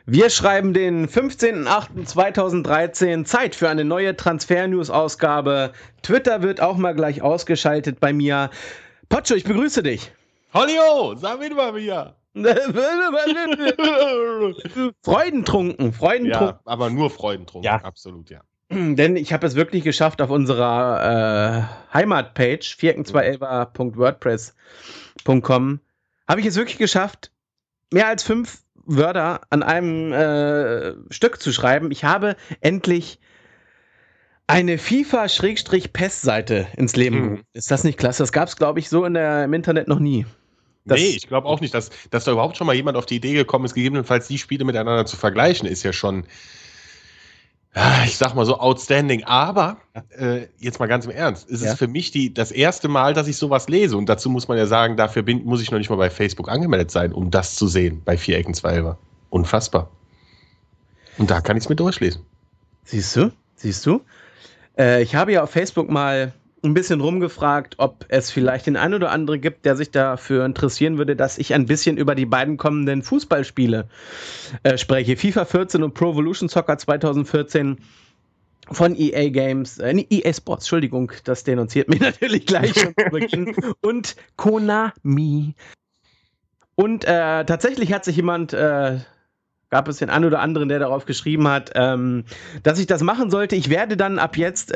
Wir schreiben den 15.08.2013. Zeit für eine neue Transfer-News-Ausgabe. Twitter wird auch mal gleich ausgeschaltet bei mir. Potscho, ich begrüße dich. Hollio, sag mir mal wieder. Freudentrunken. Ja, aber nur Freudentrunken, ja. Absolut, ja. Denn ich habe es wirklich geschafft, auf unserer Heimatpage, vierecken211.wordpress.com, habe ich es wirklich geschafft, mehr als 5 Wörter an einem Stück zu schreiben. Ich habe endlich eine FIFA-PES-Seite ins Leben gerufen. Ist das nicht klasse? Das gab es, glaube ich, so im Internet noch nie. Nee, ich glaube auch nicht, dass da überhaupt schon mal jemand auf die Idee gekommen ist, gegebenenfalls die Spiele miteinander zu vergleichen, ist ja schon, ich sag mal so, outstanding. Aber jetzt mal ganz im Ernst, es ist für mich das erste Mal, dass ich sowas lese. Und dazu muss man ja sagen, dafür muss ich noch nicht mal bei Facebook angemeldet sein, um das zu sehen, bei Vierecken211. Unfassbar. Und da kann ich es mir durchlesen. Siehst du? Ich habe ja auf Facebook mal ein bisschen rumgefragt, ob es vielleicht den einen oder anderen gibt, der sich dafür interessieren würde, dass ich ein bisschen über die beiden kommenden Fußballspiele spreche. FIFA 14 und Pro Evolution Soccer 2014 von EA Games, EA Sports, Entschuldigung, das denunziert mich natürlich gleich schon zu Beginn. Und Konami. Und tatsächlich hat sich jemand... gab es den einen oder anderen, der darauf geschrieben hat, dass ich das machen sollte. Ich werde dann ab jetzt,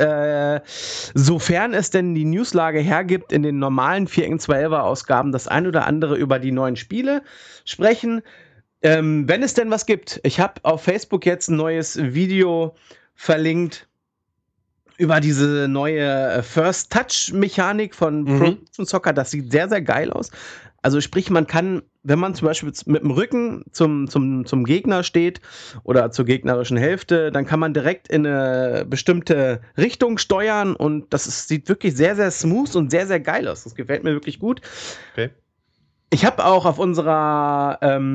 sofern es denn die Newslage hergibt, in den normalen 4X12er-Ausgaben das ein oder andere über die neuen Spiele sprechen. Wenn es denn was gibt. Ich habe auf Facebook jetzt ein neues Video verlinkt über diese neue First-Touch-Mechanik von Pro Evolution Soccer. Das sieht sehr, sehr geil aus. Also sprich, man kann, wenn man zum Beispiel mit dem Rücken zum Gegner steht oder zur gegnerischen Hälfte, dann kann man direkt in eine bestimmte Richtung steuern und sieht wirklich sehr, sehr smooth und sehr, sehr geil aus. Das gefällt mir wirklich gut. Okay. Ich habe auch auf unserer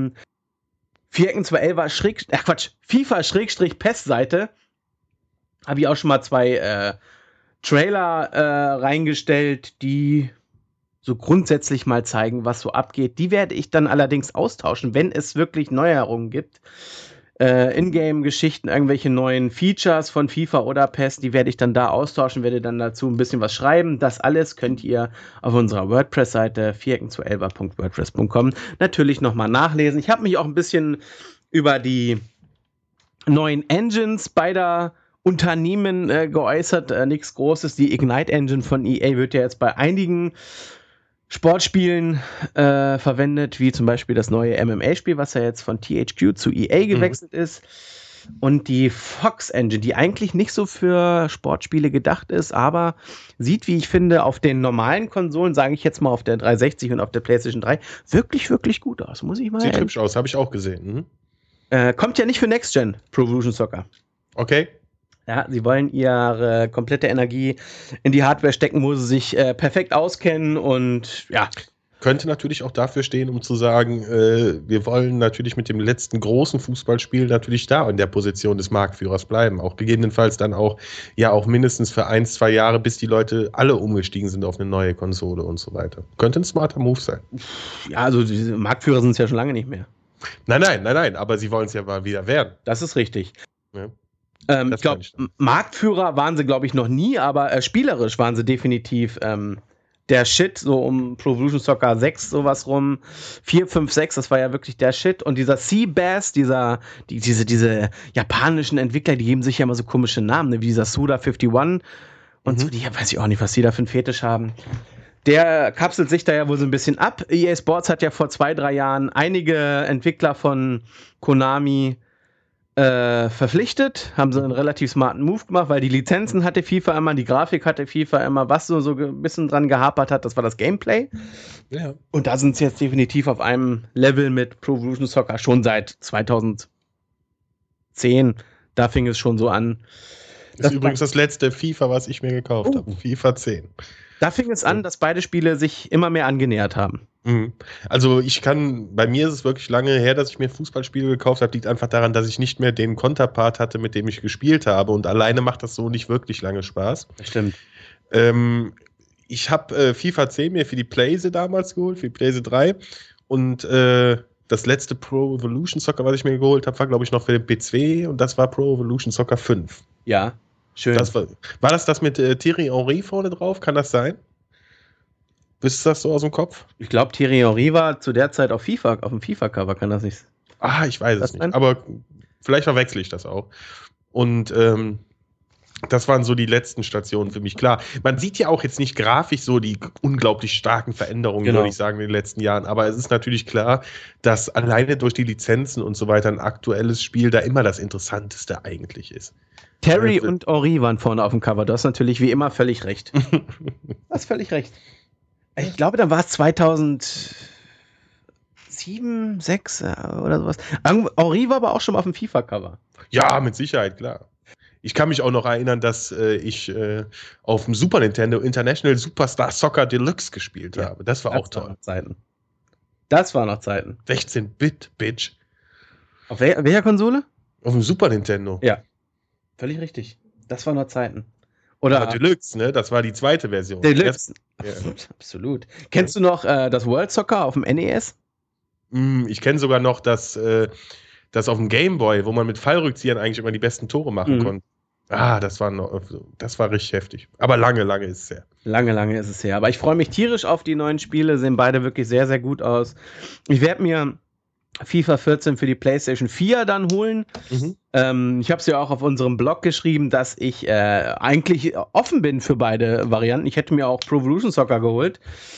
FIFA-PES-Seite habe ich auch schon mal 2 Trailer reingestellt, die so grundsätzlich mal zeigen, was so abgeht. Die werde ich dann allerdings austauschen, wenn es wirklich Neuerungen gibt. Ingame-Geschichten, irgendwelche neuen Features von FIFA oder PES, die werde ich dann da austauschen, werde dann dazu ein bisschen was schreiben. Das alles könnt ihr auf unserer WordPress-Seite vierecken211.wordpress.com natürlich nochmal nachlesen. Ich habe mich auch ein bisschen über die neuen Engines beider Unternehmen geäußert. Nichts Großes. Die Ignite-Engine von EA wird ja jetzt bei einigen Sportspielen verwendet, wie zum Beispiel das neue MMA-Spiel, was ja jetzt von THQ zu EA gewechselt ist. Und die Fox Engine, die eigentlich nicht so für Sportspiele gedacht ist, aber sieht, wie ich finde, auf den normalen Konsolen, sage ich jetzt mal auf der 360 und auf der PlayStation 3, wirklich, wirklich gut aus. Muss ich mal Sieht hübsch aus, habe ich auch gesehen. Kommt ja nicht für Next Gen, Pro Evolution Soccer. Okay. Ja, sie wollen ihre komplette Energie in die Hardware stecken, wo sie sich perfekt auskennen und ja. Könnte natürlich auch dafür stehen, um zu sagen, wir wollen natürlich mit dem letzten großen Fußballspiel natürlich da in der Position des Marktführers bleiben. Auch gegebenenfalls dann auch mindestens für 1-2 Jahre, bis die Leute alle umgestiegen sind auf eine neue Konsole und so weiter. Könnte ein smarter Move sein. Ja, also diese Marktführer sind es ja schon lange nicht mehr. Nein, aber sie wollen es ja mal wieder werden. Das ist richtig. Ja. Ich glaube, Marktführer waren sie, glaube ich, noch nie, aber spielerisch waren sie definitiv der Shit, so um Pro Evolution Soccer 6 sowas rum, 4, 5, 6, das war ja wirklich der Shit. Und dieser Seabass, diese japanischen Entwickler, die geben sich ja immer so komische Namen, ne? Wie dieser Suda51 und so, die weiß ich auch nicht, was die da für einen Fetisch haben. Der kapselt sich da ja wohl so ein bisschen ab. EA Sports hat ja vor 2-3 Jahren einige Entwickler von Konami verpflichtet, haben sie einen relativ smarten Move gemacht, weil die Lizenzen hatte FIFA immer, die Grafik hatte FIFA immer, was so ein bisschen dran gehapert hat, das war das Gameplay. Ja. Und da sind sie jetzt definitiv auf einem Level mit Pro Evolution Soccer schon seit 2010. Da fing es schon so an. Das ist übrigens das letzte FIFA, was ich mir gekauft habe. FIFA 10. Da fing es an, dass beide Spiele sich immer mehr angenähert haben. Also bei mir ist es wirklich lange her, dass ich mir Fußballspiele gekauft habe. Liegt einfach daran, dass ich nicht mehr den Konterpart hatte, mit dem ich gespielt habe. Und alleine macht das so nicht wirklich lange Spaß. Das stimmt. Ich habe FIFA 10 mir für die Playse damals geholt, für die Playse 3. Und das letzte Pro Evolution Soccer, was ich mir geholt habe, war, glaube ich, noch für den PC und das war Pro Evolution Soccer 5. Ja, schön. War das mit Thierry Henry vorne drauf? Kann das sein? Wisst ihr das so aus dem Kopf? Ich glaube, Thierry Henry war zu der Zeit auf dem FIFA-Cover, kann das nicht sein? Ich weiß es nicht. Aber vielleicht verwechsel ich das auch. Und das waren so die letzten Stationen für mich. Klar, man sieht ja auch jetzt nicht grafisch so die unglaublich starken Veränderungen, würde ich sagen, in den letzten Jahren. Aber es ist natürlich klar, dass alleine durch die Lizenzen und so weiter ein aktuelles Spiel da immer das Interessanteste eigentlich ist. Terry und Henry waren vorne auf dem Cover. Du hast natürlich wie immer völlig recht. Du hast völlig recht. Ich glaube, dann war es 2007, 2006 oder sowas. Henry war aber auch schon mal auf dem FIFA-Cover. Ja, mit Sicherheit, klar. Ich kann mich auch noch erinnern, dass ich auf dem Super Nintendo International Superstar Soccer Deluxe gespielt habe. Das war auch toll. Das war noch Zeiten. 16-Bit, Bitch. Auf welcher Konsole? Auf dem Super Nintendo. Ja, völlig richtig. Das war noch Zeiten. Oder Deluxe, ne? Das war die zweite Version. Deluxe. Absolut. Kennst du noch das World Soccer auf dem NES? Ich kenne sogar noch das auf dem Game Boy, wo man mit Fallrückziehern eigentlich immer die besten Tore machen konnte. Das war richtig heftig. Aber lange ist es her. Lange ist es her. Aber ich freue mich tierisch auf die neuen Spiele. Sehen beide wirklich sehr, sehr gut aus. Ich werde mir FIFA 14 für die PlayStation 4 dann holen. Ich habe es ja auch auf unserem Blog geschrieben, dass ich eigentlich offen bin für beide Varianten. Ich hätte mir auch Pro Evolution Soccer geholt.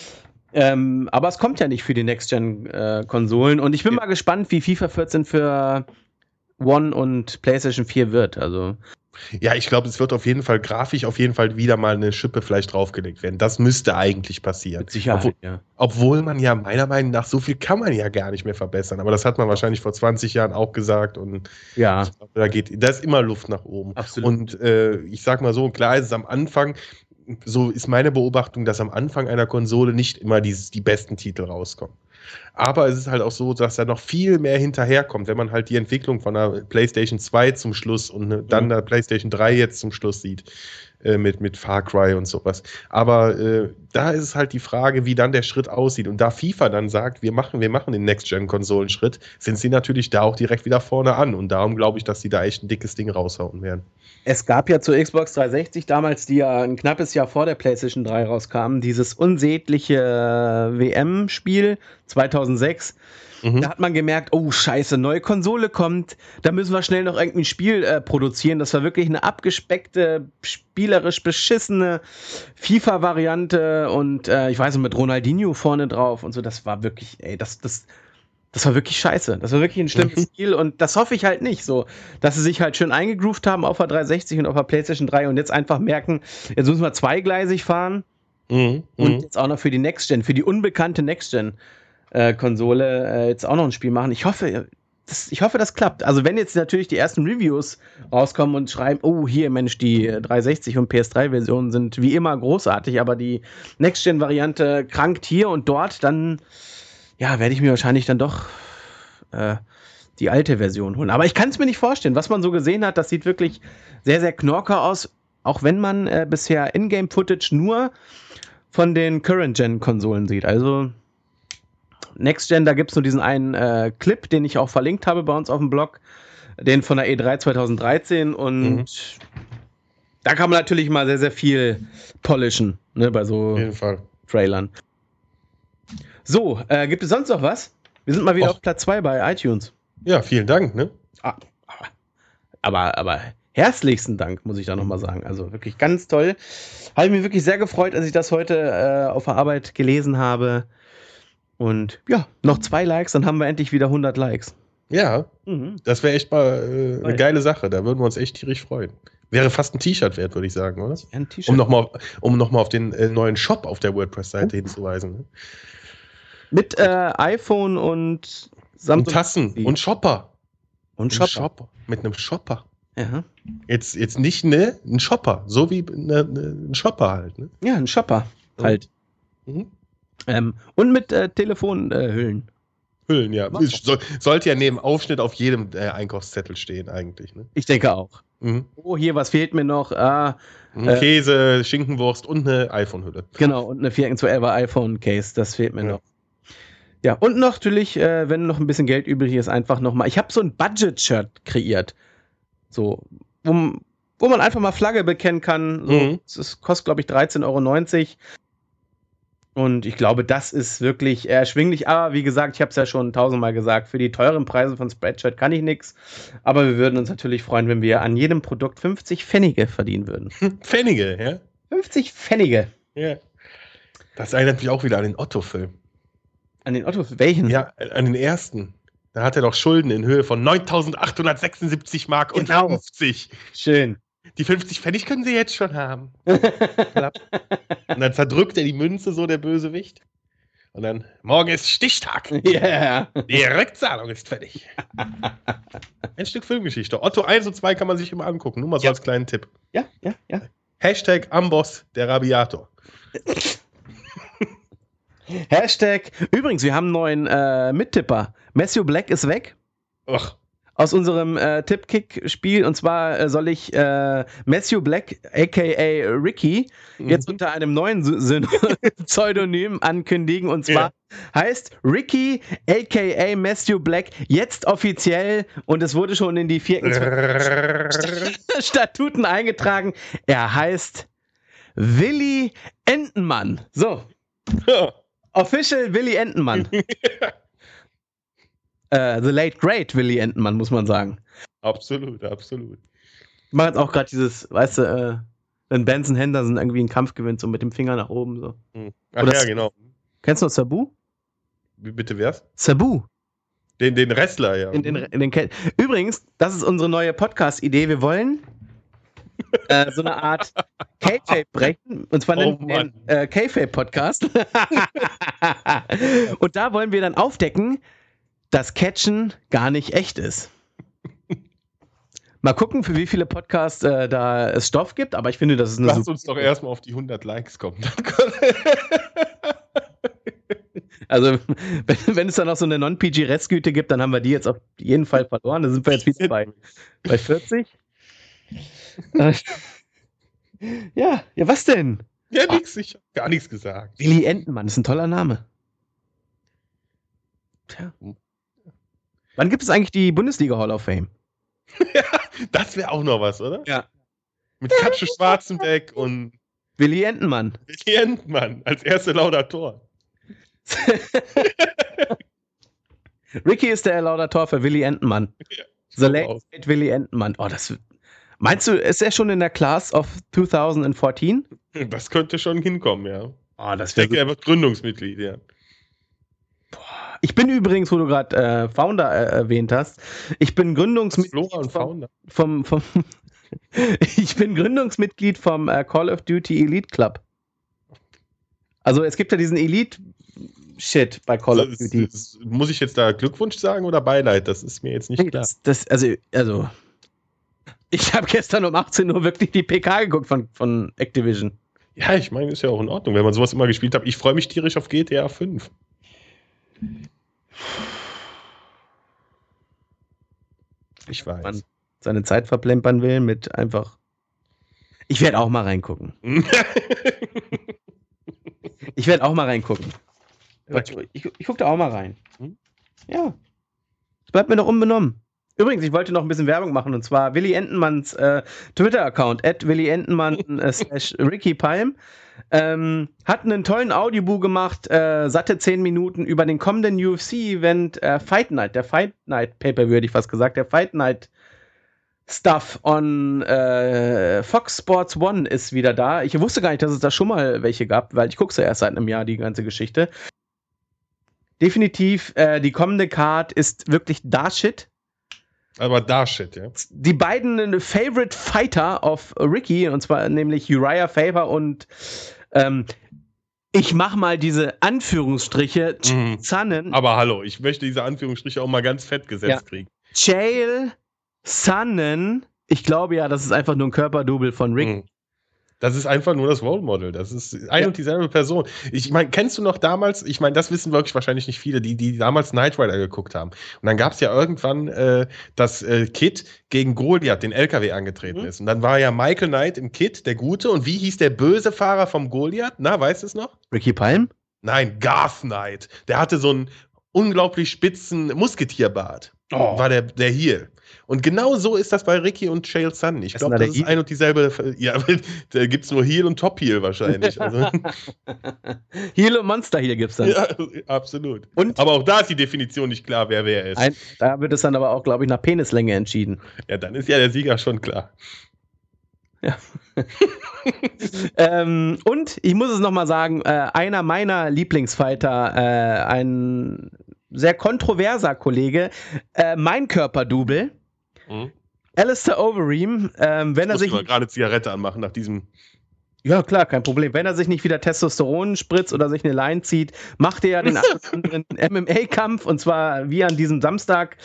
Aber es kommt ja nicht für die Next-Gen-Konsolen. Und ich bin mal gespannt, wie FIFA 14 für One und PlayStation 4 wird. Also ja, ich glaube, es wird auf jeden Fall grafisch wieder mal eine Schippe vielleicht draufgelegt werden. Das müsste eigentlich passieren. Mit Sicherheit, obwohl man ja meiner Meinung nach, so viel kann man ja gar nicht mehr verbessern. Aber das hat man wahrscheinlich vor 20 Jahren auch gesagt. Und ja, ich glaube, da ist immer Luft nach oben. Absolut. Und ich sag mal so, klar ist es am Anfang, so ist meine Beobachtung, dass am Anfang einer Konsole nicht immer die besten Titel rauskommen. Aber es ist halt auch so, dass da noch viel mehr hinterherkommt, wenn man halt die Entwicklung von der PlayStation 2 zum Schluss und dann der PlayStation 3 jetzt zum Schluss sieht, mit Far Cry und sowas. Aber da ist es halt die Frage, wie dann der Schritt aussieht. Und da FIFA dann sagt, wir machen den Next-Gen-Konsolenschritt, sind sie natürlich da auch direkt wieder vorne an. Und darum glaube ich, dass sie da echt ein dickes Ding raushauen werden. Es gab ja zur Xbox 360 damals, die ja ein knappes Jahr vor der PlayStation 3 rauskam, dieses unsägliche WM-Spiel 2006. Da hat man gemerkt, oh scheiße, neue Konsole kommt, da müssen wir schnell noch irgendein Spiel produzieren. Das war wirklich eine abgespeckte, spielerisch beschissene FIFA-Variante und ich weiß nicht, mit Ronaldinho vorne drauf und so. Das war wirklich, das war wirklich scheiße. Das war wirklich ein schlimmes Spiel und das hoffe ich halt nicht so, dass sie sich halt schön eingegroovt haben auf der 360 und auf der PlayStation 3 und jetzt einfach merken, jetzt müssen wir zweigleisig fahren und jetzt auch noch für die Next-Gen, für die unbekannte Next-Gen-Konsole jetzt auch noch ein Spiel machen. Ich hoffe, das klappt. Also wenn jetzt natürlich die ersten Reviews rauskommen und schreiben, oh hier Mensch, die 360 und PS3-Versionen sind wie immer großartig, aber die Next-Gen-Variante krankt hier und dort, dann werde ich mir wahrscheinlich dann doch die alte Version holen. Aber ich kann es mir nicht vorstellen. Was man so gesehen hat, das sieht wirklich sehr, sehr knorker aus. Auch wenn man bisher Ingame-Footage nur von den Current-Gen-Konsolen sieht. Also Next-Gen, da gibt es nur diesen einen Clip, den ich auch verlinkt habe bei uns auf dem Blog. Den von der E3 2013. Und da kann man natürlich mal sehr, sehr viel polischen, ne, bei so auf jeden Fall. Trailern. So, gibt es sonst noch was? Wir sind mal wieder auf Platz 2 bei iTunes. Ja, vielen Dank, ne? Aber herzlichsten Dank, muss ich da nochmal sagen. Also wirklich ganz toll. Habe ich mich wirklich sehr gefreut, als ich das heute auf der Arbeit gelesen habe. Und ja, noch 2 Likes, dann haben wir endlich wieder 100 Likes. Ja, das wäre echt mal eine geile Sache. Da würden wir uns echt tierisch freuen. Wäre fast ein T-Shirt wert, würde ich sagen, oder? Ein T-Shirt. Um nochmal auf den neuen Shop auf der WordPress-Seite hinzuweisen. Ne? Mit iPhone und Samsung. Und Tassen und Shopper. Und Shopper. Mit einem Shopper. Ja. Jetzt nicht ein Shopper, so wie ein Shopper halt. Ne? Ja, ein Shopper halt. Und mit Telefonhüllen. Hüllen, ja. Sollte ja neben Aufschnitt auf jedem Einkaufszettel stehen eigentlich. Ne? Ich denke auch. Oh, hier, was fehlt mir noch? Käse, Schinkenwurst und eine iPhone-Hülle. Genau, und eine 4x12er iPhone-Case, das fehlt mir noch. Ja, und natürlich, wenn noch ein bisschen Geld übrig ist, einfach nochmal. Ich habe so ein Budget-Shirt kreiert. So, wo man einfach mal Flagge bekennen kann. So, es kostet, glaube ich, 13,90 €. Und ich glaube, das ist wirklich erschwinglich. Aber wie gesagt, ich habe es ja schon 1000-mal gesagt, für die teuren Preise von Spreadshirt kann ich nichts. Aber wir würden uns natürlich freuen, wenn wir an jedem Produkt 50 Pfennige verdienen würden. Pfennige, ja? 50 Pfennige. Ja. Das erinnert mich auch wieder an den Otto-Film. An den Otto, welchen? Ja, an den ersten. Da hat er doch Schulden in Höhe von 9.876 Mark und 50. Schön. Die 50 Pfennig können Sie jetzt schon haben. Und dann zerdrückt er die Münze so, der Bösewicht. Und dann, morgen ist Stichtag. Yeah. Die Rückzahlung ist fertig. Ein Stück Filmgeschichte. Otto 1 und 2 kann man sich immer angucken. Nur mal so als kleinen Tipp. Ja. Hashtag Amboss, der Rabiator. Hashtag, übrigens, wir haben einen neuen Mittipper. Matthew Black ist weg. Ach. Aus unserem Tipp-Kick-Spiel. Und zwar soll ich Matthew Black, a.k.a. Ricky, jetzt unter einem neuen Pseudonym ankündigen. Und zwar heißt Ricky, a.k.a. Matthew Black, jetzt offiziell, und es wurde schon in die 4. Statuten eingetragen, er heißt Willy Entenmann. So. Official Willy Entenmann. The late great Willy Entenmann, muss man sagen. Absolut, absolut. Ich mache jetzt auch gerade dieses, weißt du, wenn Benson Henderson irgendwie einen Kampf gewinnt, so mit dem Finger nach oben. So. Ach oder ja, genau. Kennst du noch Sabu? Wie bitte wär's? Sabu. Den Wrestler, ja. Übrigens, das ist unsere neue Podcast-Idee. Wir wollen so eine Art K-Fape brechen. Und zwar den K-Fape-Podcast. Und da wollen wir dann aufdecken, dass Catchen gar nicht echt ist. Mal gucken, für wie viele Podcasts da es Stoff gibt, aber ich finde, das ist eine Lass uns doch erstmal auf die 100 Likes kommen. Also, wenn es dann noch so eine Non-PG-Restgüte gibt, dann haben wir die jetzt auf jeden Fall verloren. Da sind wir jetzt wieder bei 40. Ja, was denn? Ja, nix, ich hab gar nichts gesagt. Willy Entenmann ist ein toller Name. Tja. Wann gibt es eigentlich die Bundesliga Hall of Fame? Ja, das wäre auch noch was, oder? Ja. Mit Katze Schwarzenbeck und Willy Entenmann. Willy Entenmann als erster Laudator. Ricky ist der Laudator für Willy Entenmann. Ja, The late Willy Entenmann. Oh, meinst du, ist er schon in der Class of 2014? Das könnte schon hinkommen, ja. Oh, ich denke, er wird Gründungsmitglied, ja. Ich bin übrigens, wo du gerade Founder erwähnt hast, ich bin Gründungsmitglied ich bin Gründungsmitglied vom Call of Duty Elite Club. Also es gibt ja diesen Elite-Shit bei Call of Duty. Muss ich jetzt da Glückwunsch sagen oder Beileid? Das ist mir jetzt nicht klar. Also ich habe gestern um 18 Uhr wirklich die PK geguckt von Activision. Ja, ich meine, ist ja auch in Ordnung, wenn man sowas immer gespielt hat. Ich freue mich tierisch auf GTA 5. Ich weiß. Man seine Zeit verplempern will mit einfach. Ich werde auch mal reingucken. Ich werde auch mal reingucken. Ich gucke da auch mal rein. Ja. Das bleibt mir doch unbenommen. Übrigens, ich wollte noch ein bisschen Werbung machen, und zwar Willy Entenmanns Twitter-Account, @WillyEntenmann/Ricky Palm, hat einen tollen Audiobook gemacht, satte 10 Minuten über den kommenden UFC-Event Fight Night, der Fight Night Pay-Per-View, hätte ich fast gesagt, der Fight Night Stuff on Fox Sports 1 ist wieder da. Ich wusste gar nicht, dass es da schon mal welche gab, weil ich gucke ja erst seit einem Jahr, die ganze Geschichte. Definitiv, die kommende Card ist wirklich da Shit. Aber da Shit, ja. Die beiden Favorite Fighter of Ricky, und zwar nämlich Uriah Faber und ich mach mal diese Anführungsstriche Sonnen. Aber hallo, ich möchte diese Anführungsstriche auch mal ganz fett gesetzt kriegen. Chael Sonnen, ich glaube ja, das ist einfach nur ein Körperdouble von Rick. Das ist einfach nur das Role Model. Das ist und dieselbe Person. Ich meine, kennst du noch damals, ich meine, das wissen wirklich wahrscheinlich nicht viele, die damals Knight Rider geguckt haben. Und dann gab es ja irgendwann, dass Kid gegen Goliath, den LKW, angetreten ist. Und dann war ja Michael Knight im Kid, der Gute. Und wie hieß der böse Fahrer vom Goliath? Na, weißt du es noch? Ricky Palm? Nein, Garth Knight. Der hatte so ein unglaublich spitzen Musketierbart. War der Heel. Und genau so ist das bei Ricky und Chael Sonnen. Ich glaube, das ist ein und dieselbe. Ja, da gibt es nur Heel und Top Heel wahrscheinlich. Also. Heel und Monster Heel gibt es dann. Ja, absolut. Aber auch da ist die Definition nicht klar, wer ist. Da wird es dann aber auch, glaube ich, nach Penislänge entschieden. Ja, dann ist ja der Sieger schon klar. Ja. Und ich muss es nochmal sagen, einer meiner Lieblingsfighter, ein sehr kontroverser Kollege, mein Körperdouble, Alistair Overeem, wenn er sich gerade Zigarette anmachen nach diesem. Ja, klar, kein Problem. Wenn er sich nicht wieder Testosteron spritzt oder sich eine Line zieht, macht er ja den anderen MMA-Kampf, und zwar wie an diesem Samstag.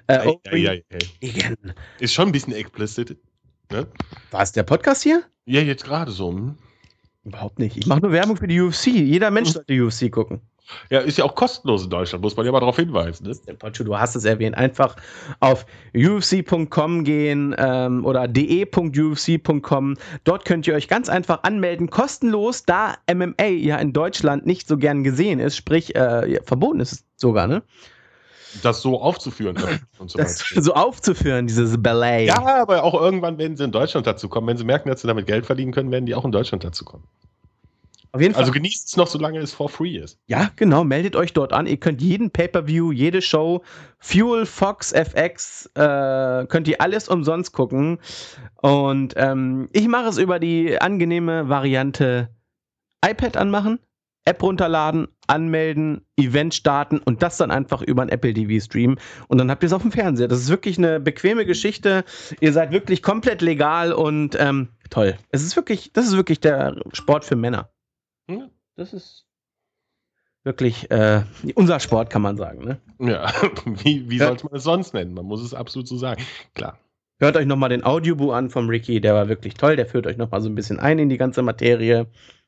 Ist schon ein bisschen explicit. Ne? War es der Podcast hier? Ja, jetzt gerade so. Überhaupt nicht. Ich mache nur Werbung für die UFC. Jeder Mensch sollte die UFC gucken. Ja, ist ja auch kostenlos in Deutschland, muss man ja mal darauf hinweisen. Ne? Potschu, du hast es erwähnt. Einfach auf ufc.com gehen oder de.ufc.com. Dort könnt ihr euch ganz einfach anmelden, kostenlos, da MMA ja in Deutschland nicht so gern gesehen ist, sprich verboten ist sogar, ne? Das so aufzuführen. Und so so aufzuführen, dieses Ballet. Ja, aber auch irgendwann werden sie in Deutschland dazu kommen. Wenn sie merken, dass sie damit Geld verdienen können, werden die auch in Deutschland dazu kommen. Auf jeden Fall. Also genießt es noch, solange es for free ist. Ja, genau. Meldet euch dort an. Ihr könnt jeden Pay-Per-View, jede Show, Fuel, Fox, FX, könnt ihr alles umsonst gucken. Und ich mache es über die angenehme Variante iPad anmachen, App runterladen, anmelden, Event starten und das dann einfach über ein Apple TV streamen. Und dann habt ihr es auf dem Fernseher. Das ist wirklich eine bequeme Geschichte. Ihr seid wirklich komplett legal und toll. Das ist wirklich der Sport für Männer. Das ist wirklich unser Sport, kann man sagen. Ne? Ja, wie sollte man es sonst nennen? Man muss es absolut so sagen. Klar. Hört euch nochmal den Audiobook an vom Ricky, der war wirklich toll. Der führt euch nochmal so ein bisschen ein in die ganze Materie.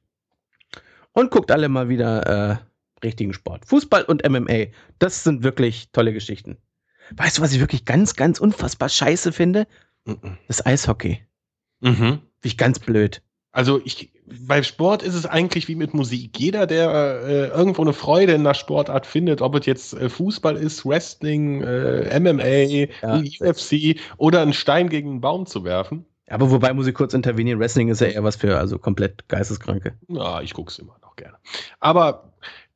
Und guckt alle mal wieder richtigen Sport. Fußball und MMA, das sind wirklich tolle Geschichten. Weißt du, was ich wirklich ganz, ganz unfassbar scheiße finde? Das Eishockey. Finde ich ganz blöd. Also bei Sport ist es eigentlich wie mit Musik. Jeder, der irgendwo eine Freude in der Sportart findet, ob es jetzt Fußball ist, Wrestling, MMA, UFC oder einen Stein gegen einen Baum zu werfen. Aber wobei, muss ich kurz intervenieren, Wrestling ist ja eher was für komplett Geisteskranke. Ja, ich gucke es immer noch gerne. Aber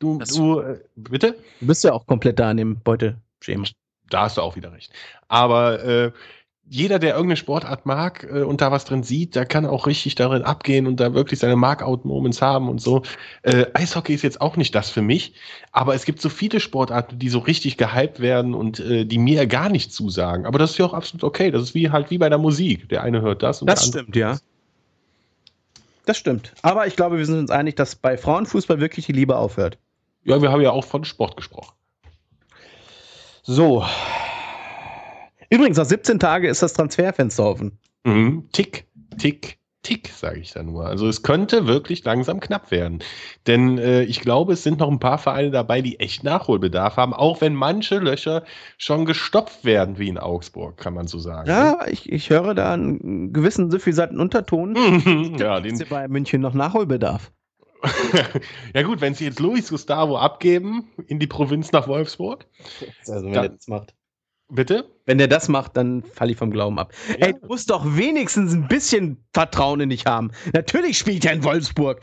bitte? Du bist ja auch komplett da an dem Beuteschema. Da hast du auch wieder recht. Aber jeder, der irgendeine Sportart mag und da was drin sieht, der kann auch richtig darin abgehen und da wirklich seine Mark-Out-Moments haben und so. Eishockey ist jetzt auch nicht das für mich, aber es gibt so viele Sportarten, die so richtig gehypt werden und die mir gar nicht zusagen. Aber das ist ja auch absolut okay. Das ist wie bei der Musik. Der eine hört das und das stimmt, ja. Das stimmt. Aber ich glaube, wir sind uns einig, dass bei Frauenfußball wirklich die Liebe aufhört. Ja, wir haben ja auch von Sport gesprochen. So. Übrigens, nach 17 Tagen ist das Transferfenster offen. Tick, sage ich da nur. Also es könnte wirklich langsam knapp werden. Denn ich glaube, es sind noch ein paar Vereine dabei, die echt Nachholbedarf haben, auch wenn manche Löcher schon gestopft werden, wie in Augsburg, kann man so sagen. Ja, ich höre da einen gewissen suffisanten Unterton. Ja, den bei München noch Nachholbedarf. Ja gut, wenn sie jetzt Luis Gustavo abgeben in die Provinz nach Wolfsburg. Also wenn der das macht. Bitte? Wenn der das macht, dann falle ich vom Glauben ab. Ja. Ey, du musst doch wenigstens ein bisschen Vertrauen in dich haben. Natürlich spielt er in Wolfsburg.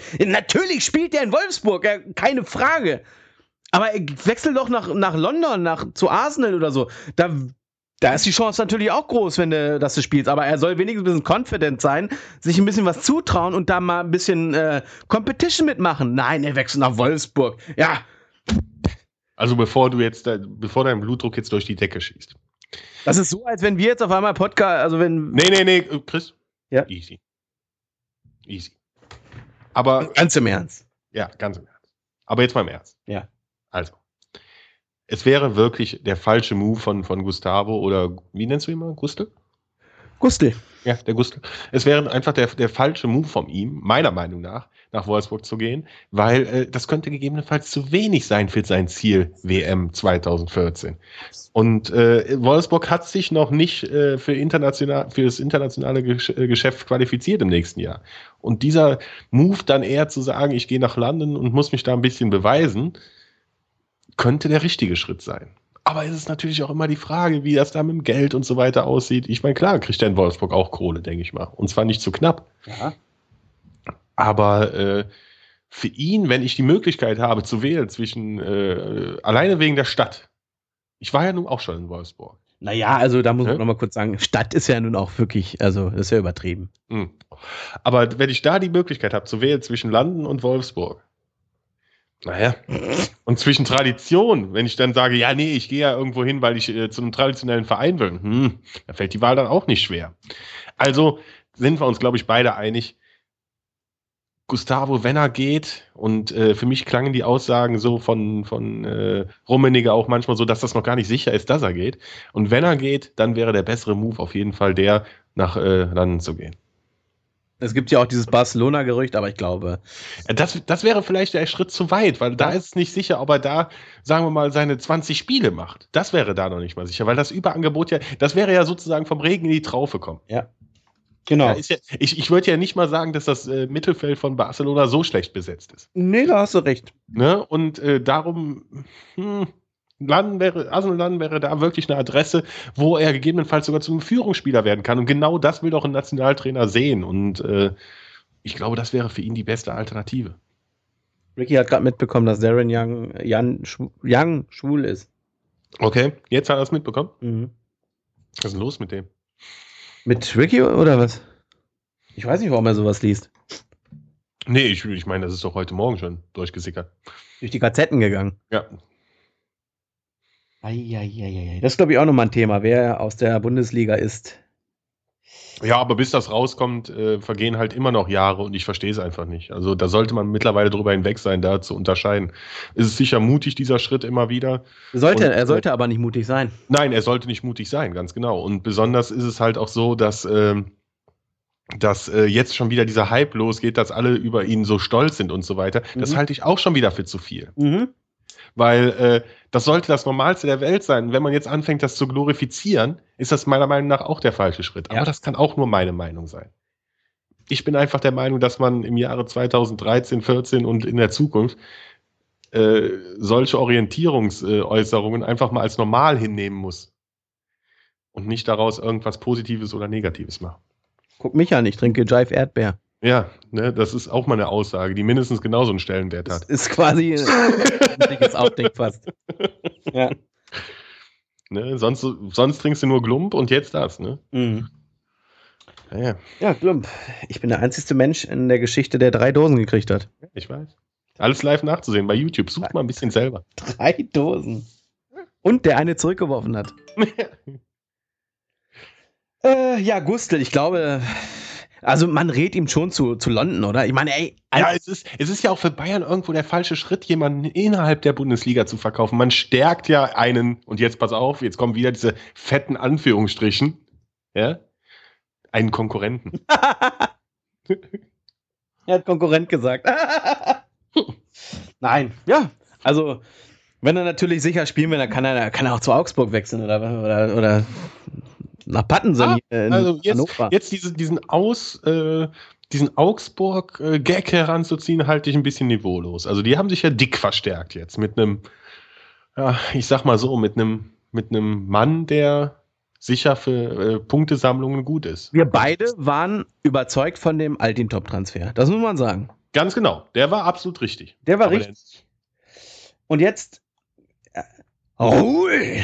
Keine Frage. Aber wechsel doch nach London, zu Arsenal oder so. Da ist die Chance natürlich auch groß, dass du spielst. Aber er soll wenigstens ein bisschen confident sein, sich ein bisschen was zutrauen und da mal ein bisschen Competition mitmachen. Nein, er wechselt nach Wolfsburg. Ja. Also bevor dein Blutdruck jetzt durch die Decke schießt. Das ist so, als wenn wir jetzt auf einmal Podcast, also wenn... Nee, Chris. Ja? Easy. Aber... Ganz im Ernst. Ja, ganz im Ernst. Aber jetzt mal im Ernst. Ja. Also. Es wäre wirklich der falsche Move von Gustavo oder, wie nennst du ihn mal? Gustel? Gustel. Ja, der Gustel. Es wäre einfach der falsche Move von ihm, meiner Meinung nach Wolfsburg zu gehen, weil das könnte gegebenenfalls zu wenig sein für sein Ziel WM 2014. Und Wolfsburg hat sich noch nicht für das internationale Geschäft qualifiziert im nächsten Jahr. Und dieser Move dann eher zu sagen, ich gehe nach London und muss mich da ein bisschen beweisen, könnte der richtige Schritt sein. Aber es ist natürlich auch immer die Frage, wie das da mit dem Geld und so weiter aussieht. Ich meine, klar, kriegt er in Wolfsburg auch Kohle, denke ich mal. Und zwar nicht zu knapp. Ja. Aber für ihn, wenn ich die Möglichkeit habe zu wählen zwischen, alleine wegen der Stadt. Ich war ja nun auch schon in Wolfsburg. Naja, also da muss man noch mal kurz sagen, Stadt ist ja nun auch wirklich, also das ist ja übertrieben. Aber wenn ich da die Möglichkeit habe zu wählen zwischen Landen und Wolfsburg, naja, und zwischen Tradition, wenn ich dann sage, ja, nee, ich gehe ja irgendwo hin, weil ich zu einem traditionellen Verein will, da fällt die Wahl dann auch nicht schwer. Also sind wir uns, glaube ich, beide einig, Gustavo, wenn er geht, und für mich klangen die Aussagen so von Rummenigge auch manchmal so, dass das noch gar nicht sicher ist, dass er geht. Und wenn er geht, dann wäre der bessere Move auf jeden Fall der, nach London zu gehen. Es gibt ja auch dieses Barcelona-Gerücht, aber ich glaube... Das wäre vielleicht der Schritt zu weit, weil da ist es nicht sicher, ob er da, sagen wir mal, seine 20 Spiele macht. Das wäre da noch nicht mal sicher, weil das Überangebot ja, das wäre ja sozusagen vom Regen in die Traufe kommen. Ja, genau. Ja, ich würde ja nicht mal sagen, dass das Mittelfeld von Barcelona so schlecht besetzt ist. Nee, da hast du recht. Ne? Und darum, Landen wäre da wirklich eine Adresse, wo er gegebenenfalls sogar zum Führungsspieler werden kann. Und genau das will doch ein Nationaltrainer sehen. Und ich glaube, das wäre für ihn die beste Alternative. Ricky hat gerade mitbekommen, dass Darren Young schwul ist. Okay, jetzt hat er es mitbekommen. Mhm. Was ist denn los mit dem? Mit Ricky oder was? Ich weiß nicht, warum er sowas liest. Nee, ich meine, das ist doch heute Morgen schon durchgesickert. Durch die Gazetten gegangen. Ja. Eieieiei. Das ist, glaube ich, auch nochmal ein Thema, wer aus der Bundesliga ist. Ja, aber bis das rauskommt, vergehen halt immer noch Jahre und ich verstehe es einfach nicht. Also da sollte man mittlerweile drüber hinweg sein, da zu unterscheiden. Es ist sicher mutig, dieser Schritt immer wieder. Er sollte aber nicht mutig sein. Nein, er sollte nicht mutig sein, ganz genau. Und besonders ist es halt auch so, dass jetzt schon wieder dieser Hype losgeht, dass alle über ihn so stolz sind und so weiter. Das halte ich auch schon wieder für zu viel. Weil das sollte das Normalste der Welt sein. Wenn man jetzt anfängt, das zu glorifizieren, ist das meiner Meinung nach auch der falsche Schritt. Aber das kann auch nur meine Meinung sein. Ich bin einfach der Meinung, dass man im Jahre 2013, 14 und in der Zukunft solche Orientierungsäußerungen einfach mal als normal hinnehmen muss. Und nicht daraus irgendwas Positives oder Negatives machen. Guck mich an, ich trinke Jive Erdbeer. Ja, ne, das ist auch mal eine Aussage, die mindestens genauso einen Stellenwert hat. Das ist quasi ein dickes Outdate fast. Ja. Ne, sonst trinkst du nur Glump und jetzt das, ne? Ja, Glump. Ich bin der einzige Mensch in der Geschichte, der 3 Dosen gekriegt hat. Ich weiß. Alles live nachzusehen bei YouTube. Sucht mal ein bisschen selber. 3 Dosen. Und der eine zurückgeworfen hat. Ja, Gustl, ich glaube... Also man rät ihm schon zu London, oder? Ich meine, ey... Ja, es ist ja auch für Bayern irgendwo der falsche Schritt, jemanden innerhalb der Bundesliga zu verkaufen. Man stärkt ja einen, und jetzt pass auf, jetzt kommen wieder diese fetten Anführungsstrichen, ja, einen Konkurrenten. Er hat Konkurrent gesagt. Nein, ja, also wenn er natürlich sicher spielen will, dann kann er auch zu Augsburg wechseln oder nach Pattensen. Also jetzt diesen Augsburg-Gag heranzuziehen, halte ich ein bisschen niveaulos. Also die haben sich ja dick verstärkt jetzt mit einem, ja, ich sag mal so, mit einem Mann, der sicher für Punktesammlungen gut ist. Wir beide waren überzeugt von dem Altintop-Transfer. Das muss man sagen. Ganz genau. Der war absolut richtig. Der war richtig. Und jetzt Raul!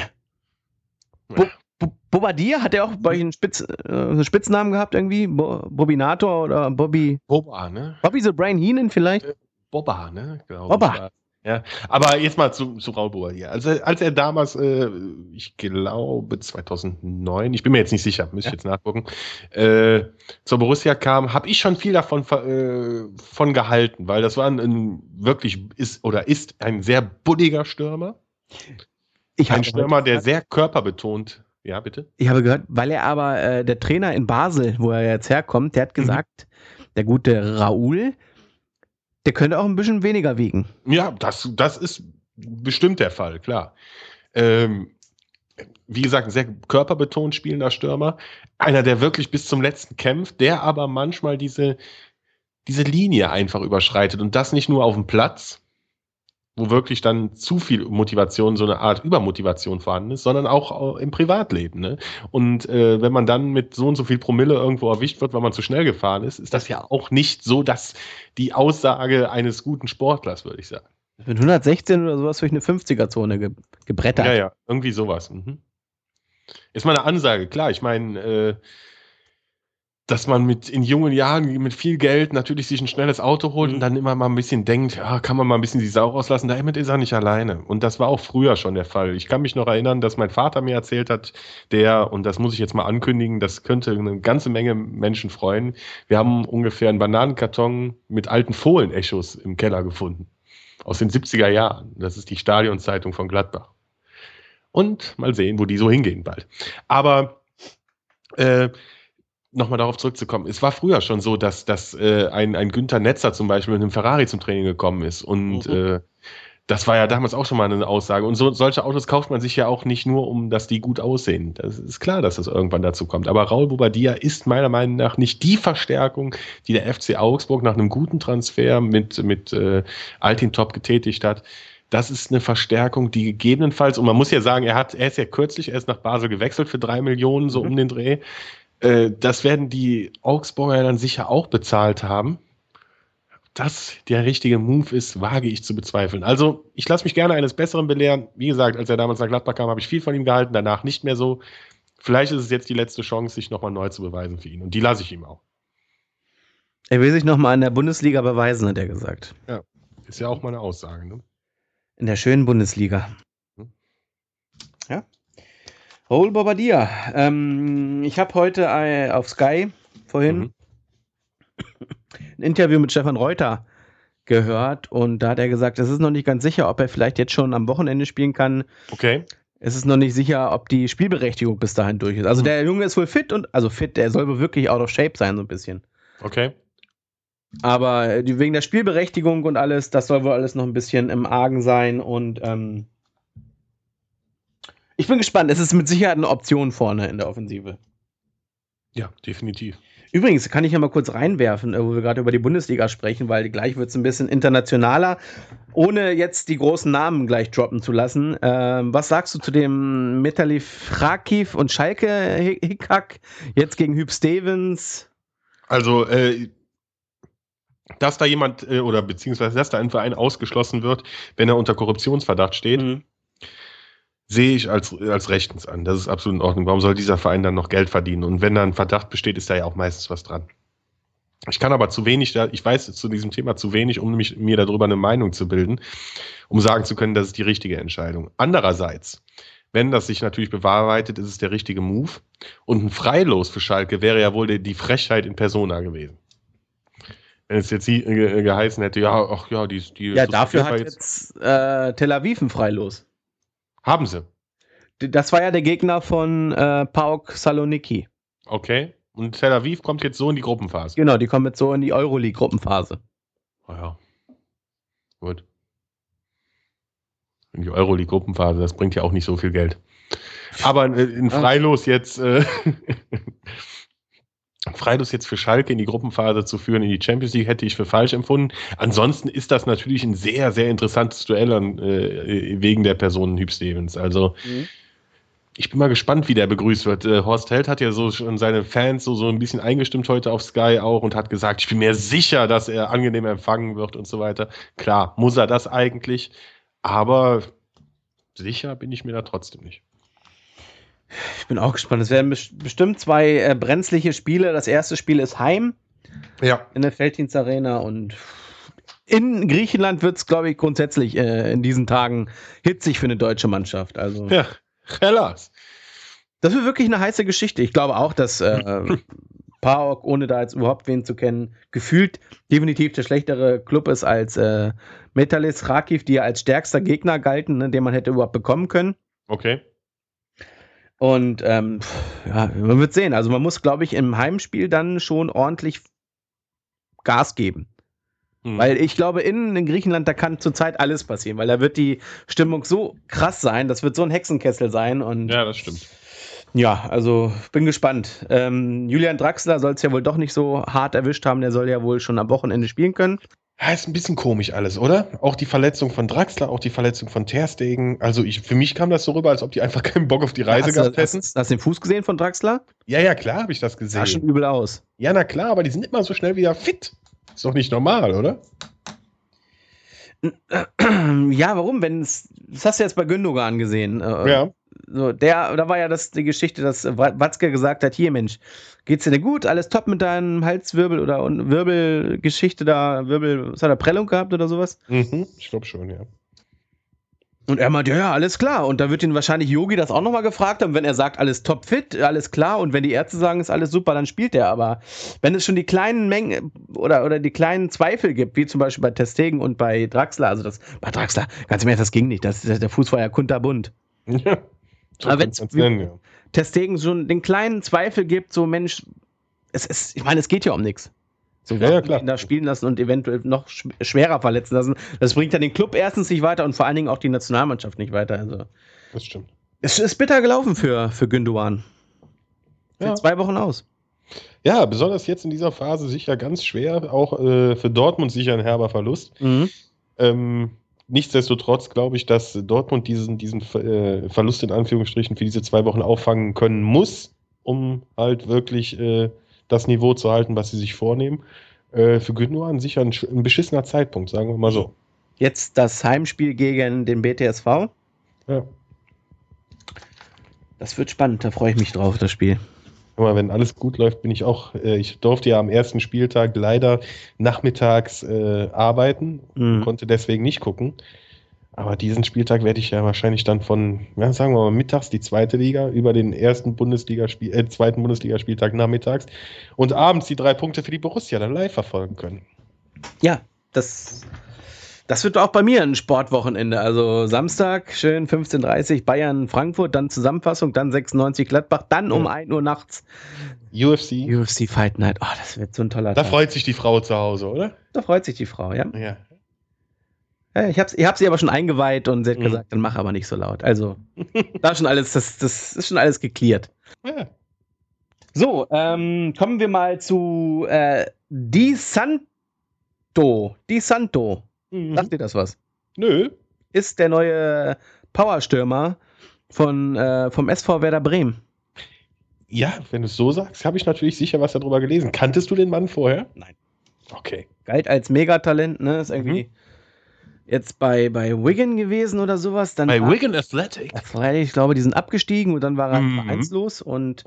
Bobadilla, hat er auch bei euch einen Spitznamen gehabt irgendwie? Bobinator oder Bobby? Boba, ne? Bobby the Brain Heenan vielleicht? Boba, ne? Boba. Ja, aber jetzt mal zu Raul Bobadilla. Als er damals, ich glaube 2009, ich bin mir jetzt nicht sicher, müsste ich jetzt nachgucken, zur Borussia kam, habe ich schon viel davon von gehalten, weil das war ist ein sehr bulliger Stürmer. Ein Stürmer, der sehr körperbetont. Ja, bitte? Ich habe gehört, weil er aber der Trainer in Basel, wo er jetzt herkommt, der hat gesagt, der gute Raul, der könnte auch ein bisschen weniger wiegen. Ja, das ist bestimmt der Fall, klar. Wie gesagt, ein sehr körperbetont spielender Stürmer. Einer, der wirklich bis zum Letzten kämpft, der aber manchmal diese Linie einfach überschreitet. Und das nicht nur auf dem Platz, wo wirklich dann zu viel Motivation, so eine Art Übermotivation vorhanden ist, sondern auch im Privatleben. Ne? Und wenn man dann mit so und so viel Promille irgendwo erwischt wird, weil man zu schnell gefahren ist, ist das ja auch nicht so, dass die Aussage eines guten Sportlers, würde ich sagen. Mit 116 oder sowas durch eine 50er-Zone gebrettert. Ja, irgendwie sowas. Mhm. Ist mal eine Ansage, klar. Ich meine, dass man in jungen Jahren mit viel Geld natürlich sich ein schnelles Auto holt und dann immer mal ein bisschen denkt, ja, kann man mal ein bisschen die Sau rauslassen, damit ist er nicht alleine. Und das war auch früher schon der Fall. Ich kann mich noch erinnern, dass mein Vater mir erzählt hat, und das muss ich jetzt mal ankündigen, das könnte eine ganze Menge Menschen freuen. Wir haben ungefähr einen Bananenkarton mit alten Fohlen-Echos im Keller gefunden. Aus den 70er Jahren. Das ist die Stadionzeitung von Gladbach. Und mal sehen, wo die so hingehen bald. Aber nochmal darauf zurückzukommen. Es war früher schon so, dass ein Günther Netzer zum Beispiel mit einem Ferrari zum Training gekommen ist. Und das war ja damals auch schon mal eine Aussage. Und solche Autos kauft man sich ja auch nicht nur, um dass die gut aussehen. Das ist klar, dass das irgendwann dazu kommt. Aber Raul Bobadilla ist meiner Meinung nach nicht die Verstärkung, die der FC Augsburg nach einem guten Transfer mit Altintop getätigt hat. Das ist eine Verstärkung, die gegebenenfalls, und man muss ja sagen, er ist ja kürzlich erst nach Basel gewechselt für 3 Millionen, so um den Dreh. Das werden die Augsburger dann sicher auch bezahlt haben. Dass der richtige Move ist, wage ich zu bezweifeln. Also, ich lasse mich gerne eines Besseren belehren. Wie gesagt, als er damals nach Gladbach kam, habe ich viel von ihm gehalten, danach nicht mehr so. Vielleicht ist es jetzt die letzte Chance, sich nochmal neu zu beweisen für ihn. Und die lasse ich ihm auch. Er will sich nochmal in der Bundesliga beweisen, hat er gesagt. Ja, ist ja auch mal eine Aussage, ne? In der schönen Bundesliga. Ja. Raul Bobadilla. Ich habe heute auf Sky vorhin ein Interview mit Stefan Reuter gehört und da hat er gesagt, es ist noch nicht ganz sicher, ob er vielleicht jetzt schon am Wochenende spielen kann. Okay. Es ist noch nicht sicher, ob die Spielberechtigung bis dahin durch ist. Also der Junge ist wohl fit der soll wohl wirklich out of shape sein, so ein bisschen. Okay. Aber wegen der Spielberechtigung und alles, das soll wohl alles noch ein bisschen im Argen sein und ich bin gespannt. Es ist mit Sicherheit eine Option vorne in der Offensive. Ja, definitiv. Übrigens kann ich ja mal kurz reinwerfen, wo wir gerade über die Bundesliga sprechen, weil gleich wird es ein bisschen internationaler, ohne jetzt die großen Namen gleich droppen zu lassen. Was sagst du zu dem Metalif Kharkiv und Schalke Hickhack jetzt gegen Hüb Stevens? Also, dass da jemand beziehungsweise dass da ein Verein ausgeschlossen wird, wenn er unter Korruptionsverdacht steht, sehe ich als rechtens an. Das ist absolut in Ordnung. Warum soll dieser Verein dann noch Geld verdienen? Und wenn da ein Verdacht besteht, ist da ja auch meistens was dran. Ich kann aber ich weiß zu diesem Thema zu wenig, um mir darüber eine Meinung zu bilden, um sagen zu können, das ist die richtige Entscheidung. Andererseits, wenn das sich natürlich bewahrheitet, ist es der richtige Move. Und ein Freilos für Schalke wäre ja wohl die Frechheit in Persona gewesen. Wenn es jetzt geheißen hätte, Ja, dafür hat jetzt Tel Aviv ein Freilos. Haben sie. Das war ja der Gegner von PAOK Saloniki. Okay. Und Tel Aviv kommt jetzt so in die Gruppenphase. Genau, die kommen jetzt so in die Euroleague-Gruppenphase. Oh ja. Gut. In die Euroleague-Gruppenphase, das bringt ja auch nicht so viel Geld. Aber in Freilos jetzt Freilos jetzt für Schalke in die Gruppenphase zu führen, in die Champions League, hätte ich für falsch empfunden. Ansonsten ist das natürlich ein sehr, sehr interessantes Duell wegen der Person Hüb Stevens. Also ich bin mal gespannt, wie der begrüßt wird. Horst Held hat ja so schon seine Fans so ein bisschen eingestimmt heute auf Sky auch und hat gesagt, ich bin mir sicher, dass er angenehm empfangen wird und so weiter. Klar, muss er das eigentlich, aber sicher bin ich mir da trotzdem nicht. Ich bin auch gespannt. Es werden bestimmt 2 brenzliche Spiele. Das erste Spiel ist heim. Ja. In der Felddienst Arena. Und in Griechenland wird es, glaube ich, grundsätzlich in diesen Tagen hitzig für eine deutsche Mannschaft. Also, ja, Hellas. Das wird wirklich eine heiße Geschichte. Ich glaube auch, dass PAOK, ohne da jetzt überhaupt wen zu kennen, gefühlt definitiv der schlechtere Club ist als Metalist Kharkiv, die ja als stärkster Gegner galten, ne, den man hätte überhaupt bekommen können. Okay. Und man wird sehen. Also man muss, glaube ich, im Heimspiel dann schon ordentlich Gas geben. Weil ich glaube, in Griechenland, da kann zurzeit alles passieren, weil da wird die Stimmung so krass sein, das wird so ein Hexenkessel sein. Und ja, das stimmt. Ja, also bin gespannt. Julian Draxler soll es ja wohl doch nicht so hart erwischt haben, der soll ja wohl schon am Wochenende spielen können. Ja, ist ein bisschen komisch alles, oder? Auch die Verletzung von Draxler, auch die Verletzung von Ter Stegen. Also für mich kam das so rüber, als ob die einfach keinen Bock auf die Reise gehabt hätten. Hast du den Fuß gesehen von Draxler? Ja, klar habe ich das gesehen. Sah schon übel aus. Ja, na klar, aber die sind immer so schnell wieder fit. Ist doch nicht normal, oder? Ja, warum? Das hast du jetzt bei Gündogan gesehen. Ja. So, da war ja die Geschichte, dass Watzke gesagt hat, hier Mensch, geht's dir denn gut? Alles top mit deinem Halswirbel oder Wirbelgeschichte da, was hat er, Prellung gehabt oder sowas? Ich glaube schon, ja. Und er meint, ja, alles klar. Und da wird ihn wahrscheinlich Yogi das auch nochmal gefragt haben, wenn er sagt, alles top fit, alles klar. Und wenn die Ärzte sagen, ist alles super, dann spielt er. Aber wenn es schon die kleinen Mengen oder die kleinen Zweifel gibt, wie zum Beispiel bei Ter Stegen und bei Draxler, bei Draxler, ganz im Ernst, das ging nicht. Der Fuß war ja kunterbunt. Ja. So aber wenn es Ter Stegen schon den kleinen Zweifel gibt, so Mensch, ich meine, es geht ja um nichts. So, ja, klar. Ihn da spielen lassen und eventuell noch schwerer verletzen lassen. Das bringt ja den Club erstens nicht weiter und vor allen Dingen auch die Nationalmannschaft nicht weiter. Also, das stimmt. Es ist bitter gelaufen für Gündogan. Ja. 2 Wochen aus. Ja, besonders jetzt in dieser Phase sicher ganz schwer. Auch für Dortmund sicher ein herber Verlust. Nichtsdestotrotz glaube ich, dass Dortmund diesen Verlust in Anführungsstrichen für diese 2 Wochen auffangen können muss, um halt wirklich das Niveau zu halten, was sie sich vornehmen. Für Gündogan sicher ein beschissener Zeitpunkt, sagen wir mal so. Jetzt das Heimspiel gegen den BTSV. Ja. Das wird spannend, da freue ich mich drauf, das Spiel. Aber wenn alles gut läuft, bin ich auch, ich durfte ja am ersten Spieltag leider nachmittags arbeiten, konnte deswegen nicht gucken. Aber diesen Spieltag werde ich ja wahrscheinlich dann von, sagen wir mal, mittags die zweite Liga über den zweiten Bundesligaspieltag nachmittags und abends die 3 Punkte für die Borussia dann live verfolgen können. Ja, das wird auch bei mir ein Sportwochenende. Also Samstag, schön 15:30 Uhr Bayern, Frankfurt, dann Zusammenfassung, dann 96 Gladbach, dann um 1 Uhr nachts UFC Fight Night. Oh, das wird so ein toller Tag. Da freut sich die Frau zu Hause, oder? Da freut sich die Frau, ja. Ich hab sie aber schon eingeweiht und sie hat gesagt, dann mach aber nicht so laut. Also, das ist schon alles geklärt. Ja. So, kommen wir mal zu Di Santo. Sagt dir das was? Nö. Ist der neue Powerstürmer vom SV Werder Bremen. Ja, wenn du es so sagst, habe ich natürlich sicher was darüber gelesen. Kanntest du den Mann vorher? Nein. Okay. Galt als Megatalent, ne? Ist irgendwie jetzt bei Wigan gewesen oder sowas. Dann bei Wigan Athletic? Ich glaube, die sind abgestiegen und dann war er vereinslos und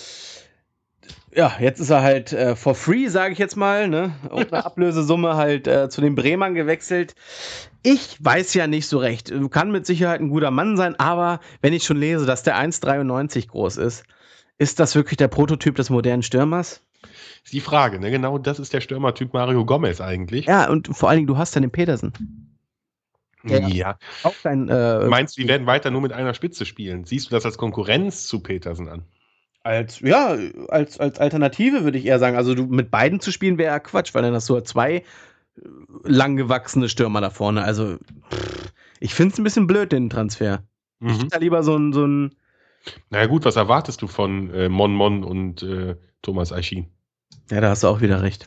ja, jetzt ist er halt for free, sage ich jetzt mal, ne? Ohne Ablösesumme halt zu den Bremern gewechselt. Ich weiß ja nicht so recht. Kann mit Sicherheit ein guter Mann sein, aber wenn ich schon lese, dass der 1,93 groß ist das wirklich der Prototyp des modernen Stürmers? Ist die Frage, ne? Genau das ist der Stürmertyp Mario Gomez eigentlich. Ja, und vor allen Dingen, du hast dann den Petersen. Ja. Auch dein, meinst du, die werden weiter nur mit einer Spitze spielen? Siehst du das als Konkurrenz zu Petersen an? Als Alternative würde ich eher sagen. Also mit beiden zu spielen wäre ja Quatsch, weil dann hast du 2 langgewachsene Stürmer da vorne. Also ich finde es ein bisschen blöd, den Transfer. Ich hätte da lieber so ein naja gut, was erwartest du von Mon und Thomas Aichin? Ja, da hast du auch wieder recht.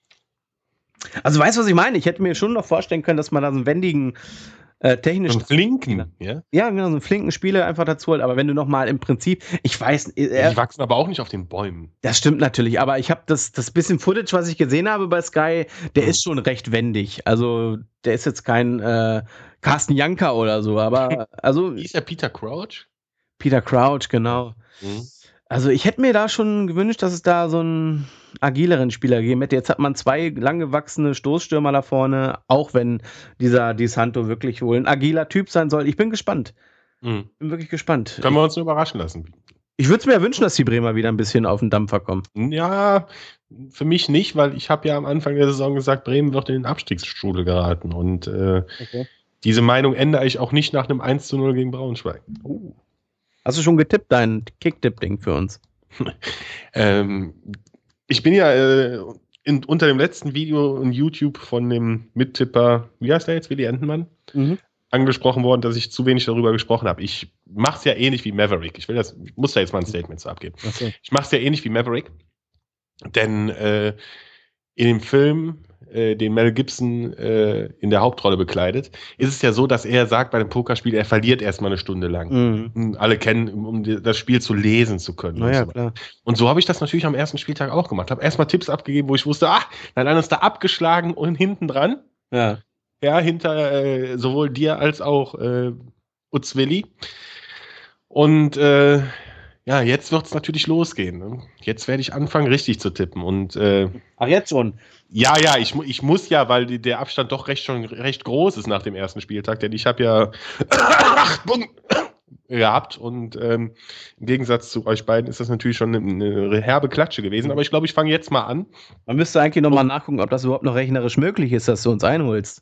Also weißt du, was ich meine? Ich hätte mir schon noch vorstellen können, dass man da so einen wendigen technischen flinken, ja? Ja, genau, so einen flinken Spieler einfach dazu holt. Aber wenn du noch mal im Prinzip, ich weiß... die wachsen aber auch nicht auf den Bäumen. Das stimmt natürlich, aber ich habe das bisschen Footage, was ich gesehen habe bei Sky, der ist schon recht wendig. Also der ist jetzt kein Carsten Janker oder so, aber also... Wie ist der Peter Crouch? Peter Crouch, genau. Also ich hätte mir da schon gewünscht, dass es da so einen agileren Spieler gegeben hätte. Jetzt hat man 2 langgewachsene Stoßstürmer da vorne, auch wenn dieser Di Santo wirklich wohl ein agiler Typ sein soll. Ich bin gespannt. Bin wirklich gespannt. Können wir uns nur überraschen lassen. Ich würde es mir ja wünschen, dass die Bremer wieder ein bisschen auf den Dampfer kommen. Ja, für mich nicht, weil ich habe ja am Anfang der Saison gesagt, Bremen wird in den Abstiegsstrudel geraten. Und diese Meinung ändere ich auch nicht nach einem 1:0 gegen Braunschweig. Hast du schon getippt, dein Kick-Tipp-Ding für uns? Ich bin ja unter dem letzten Video in YouTube von dem Mittipper, wie heißt der jetzt, Willi Entenmann, angesprochen worden, dass ich zu wenig darüber gesprochen habe. Ich mache es ja ähnlich wie Maverick. Ich muss da jetzt mal ein Statement zu abgeben. Okay. Ich mache es ja ähnlich wie Maverick, denn in dem Film den Mel Gibson in der Hauptrolle bekleidet, ist es ja so, dass er sagt bei dem Pokerspiel, er verliert erstmal eine Stunde lang. Alle kennen, um das Spiel zu lesen zu können. Naja, klar. Und so habe ich das natürlich am ersten Spieltag auch gemacht. Habe erstmal Tipps abgegeben, wo ich wusste, dann ist da abgeschlagen und hinten dran. Ja. Ja, hinter sowohl dir als auch Utzwilli. Und jetzt wird es natürlich losgehen. Ne? Jetzt werde ich anfangen, richtig zu tippen. Und, Ach, jetzt schon? Ja, ich muss ja, weil der Abstand doch recht groß ist nach dem ersten Spieltag, denn ich habe ja 8 Punkte gehabt und im Gegensatz zu euch beiden ist das natürlich schon eine herbe Klatsche gewesen, aber ich glaube, ich fange jetzt mal an. Man müsste eigentlich nochmal nachgucken, ob das überhaupt noch rechnerisch möglich ist, dass du uns einholst.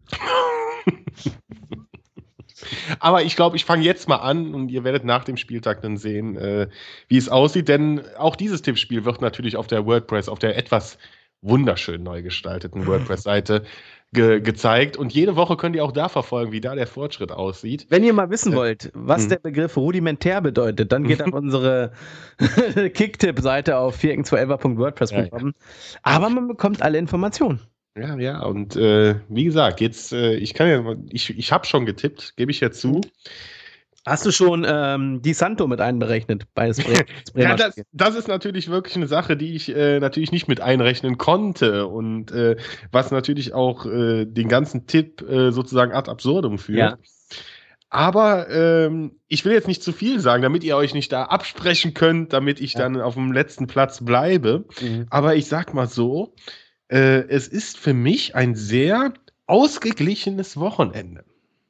Aber ich glaube, ich fange jetzt mal an und ihr werdet nach dem Spieltag dann sehen, wie es aussieht, denn auch dieses Tippspiel wird natürlich auf der WordPress, auf der etwas wunderschön neu gestalteten WordPress-Seite gezeigt und jede Woche könnt ihr auch da verfolgen, wie da der Fortschritt aussieht. Wenn ihr mal wissen wollt, was der Begriff rudimentär bedeutet, dann geht auf unsere Kicktipp-Seite auf vierecken2elfer.wordpress.com. Aber man bekommt alle Informationen. Ja, und wie gesagt, jetzt, ich habe schon getippt, gebe ich jetzt zu. Hast du schon die Santo mit einberechnet bei das Ja, das ist natürlich wirklich eine Sache, die ich natürlich nicht mit einrechnen konnte und was natürlich auch den ganzen Tipp sozusagen ad absurdum führt. Ja. Aber ich will jetzt nicht zu viel sagen, damit ihr euch nicht da absprechen könnt, damit ich dann auf dem letzten Platz bleibe. Aber ich sag mal so, es ist für mich ein sehr ausgeglichenes Wochenende.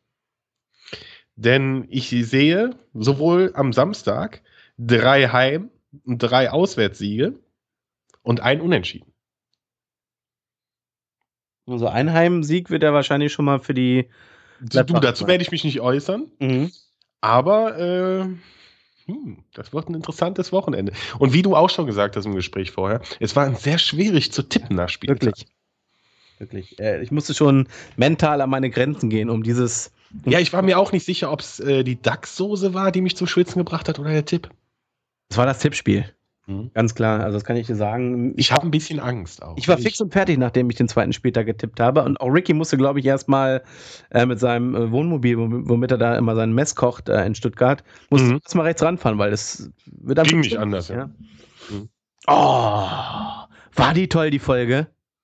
Denn ich sehe sowohl am Samstag 3 Heim- und 3 Auswärtssiege und 1 Unentschieden. Also ein Heimsieg wird ja wahrscheinlich schon mal für die... Dazu werde ich mich nicht äußern. Aber das wird ein interessantes Wochenende. Und wie du auch schon gesagt hast im Gespräch vorher, es war sehr schwierig zu tippen nach Spieltag. Wirklich. Ich musste schon mental an meine Grenzen gehen, um dieses... Ja, ich war mir auch nicht sicher, ob es die Dachssoße war, die mich zum Schwitzen gebracht hat, oder der Tipp. Das war das Tippspiel. Ganz klar, also das kann ich dir sagen. Ich habe ein bisschen Angst auch. Ich war fix und fertig, nachdem ich den zweiten Spieltag getippt habe. Und auch Ricky musste, glaube ich, erstmal mit seinem Wohnmobil, womit er da immer sein Mess kocht in Stuttgart, musste erstmal rechts ranfahren, weil das wird ging nicht anders. Ja. Oh, war die toll, die Folge?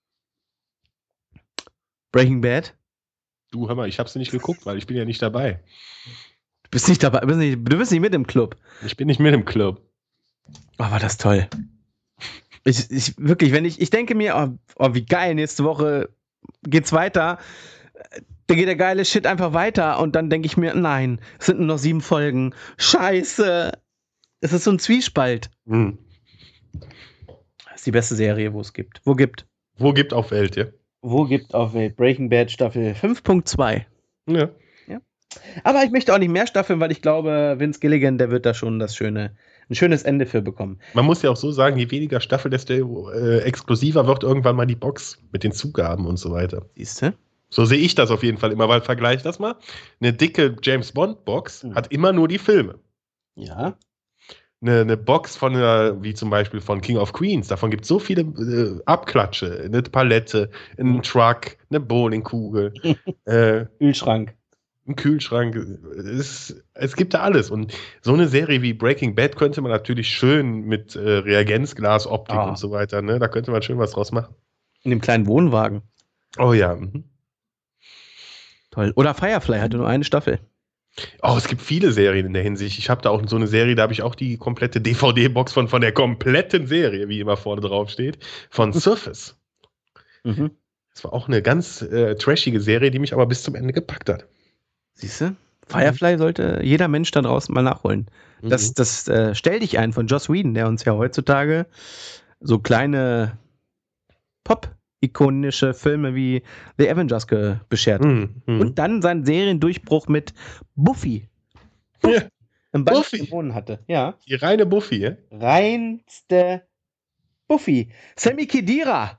Breaking Bad? Du, hör mal, ich habe sie nicht geguckt, weil ich bin ja nicht dabei. Du bist nicht dabei, du bist nicht mit im Club. Ich bin nicht mit im Club. Oh, war das toll. Wirklich, ich denke mir, oh, wie geil, nächste Woche geht's weiter. Da geht der geile Shit einfach weiter und dann denke ich mir, nein, es sind nur noch 7 Folgen. Scheiße. Es ist so ein Zwiespalt. Das ist die beste Serie, wo es gibt. Wo gibt auf Welt, ja? Wo gibt auf Welt? Breaking Bad Staffel 5.2. Ja. Aber ich möchte auch nicht mehr Staffeln, weil ich glaube, Vince Gilligan, der wird da schon ein schönes Ende für bekommen. Man muss ja auch so sagen, je weniger Staffel, desto exklusiver wird irgendwann mal die Box mit den Zugaben und so weiter. Siehst du? So sehe ich das auf jeden Fall immer, weil vergleich das mal. Eine dicke James-Bond-Box hat immer nur die Filme. Ja. Eine Box wie zum Beispiel von King of Queens, davon gibt es so viele Abklatsche, eine Palette, einen Truck, eine Bowlingkugel, Kühlschrank. Ein Kühlschrank, es gibt da alles. Und so eine Serie wie Breaking Bad könnte man natürlich schön mit Reagenzglas, Optik und so weiter, ne? Da könnte man schön was draus machen. In dem kleinen Wohnwagen. Oh ja. Toll. Oder Firefly hatte nur eine Staffel. Oh, es gibt viele Serien in der Hinsicht. Ich habe da auch so eine Serie, da habe ich auch die komplette DVD-Box von der kompletten Serie, wie immer vorne drauf steht, von Surface. Das war auch eine ganz trashige Serie, die mich aber bis zum Ende gepackt hat. Siehst du? Firefly sollte jeder Mensch da draußen mal nachholen. Das Stell dich ein von Joss Whedon, der uns ja heutzutage so kleine Pop-ikonische Filme wie The Avengers beschert. Und dann seinen Seriendurchbruch mit Buffy. Im Buffy hatte. Ja. Die reine Buffy, ja? Reinste Buffy. Sammy Khedira.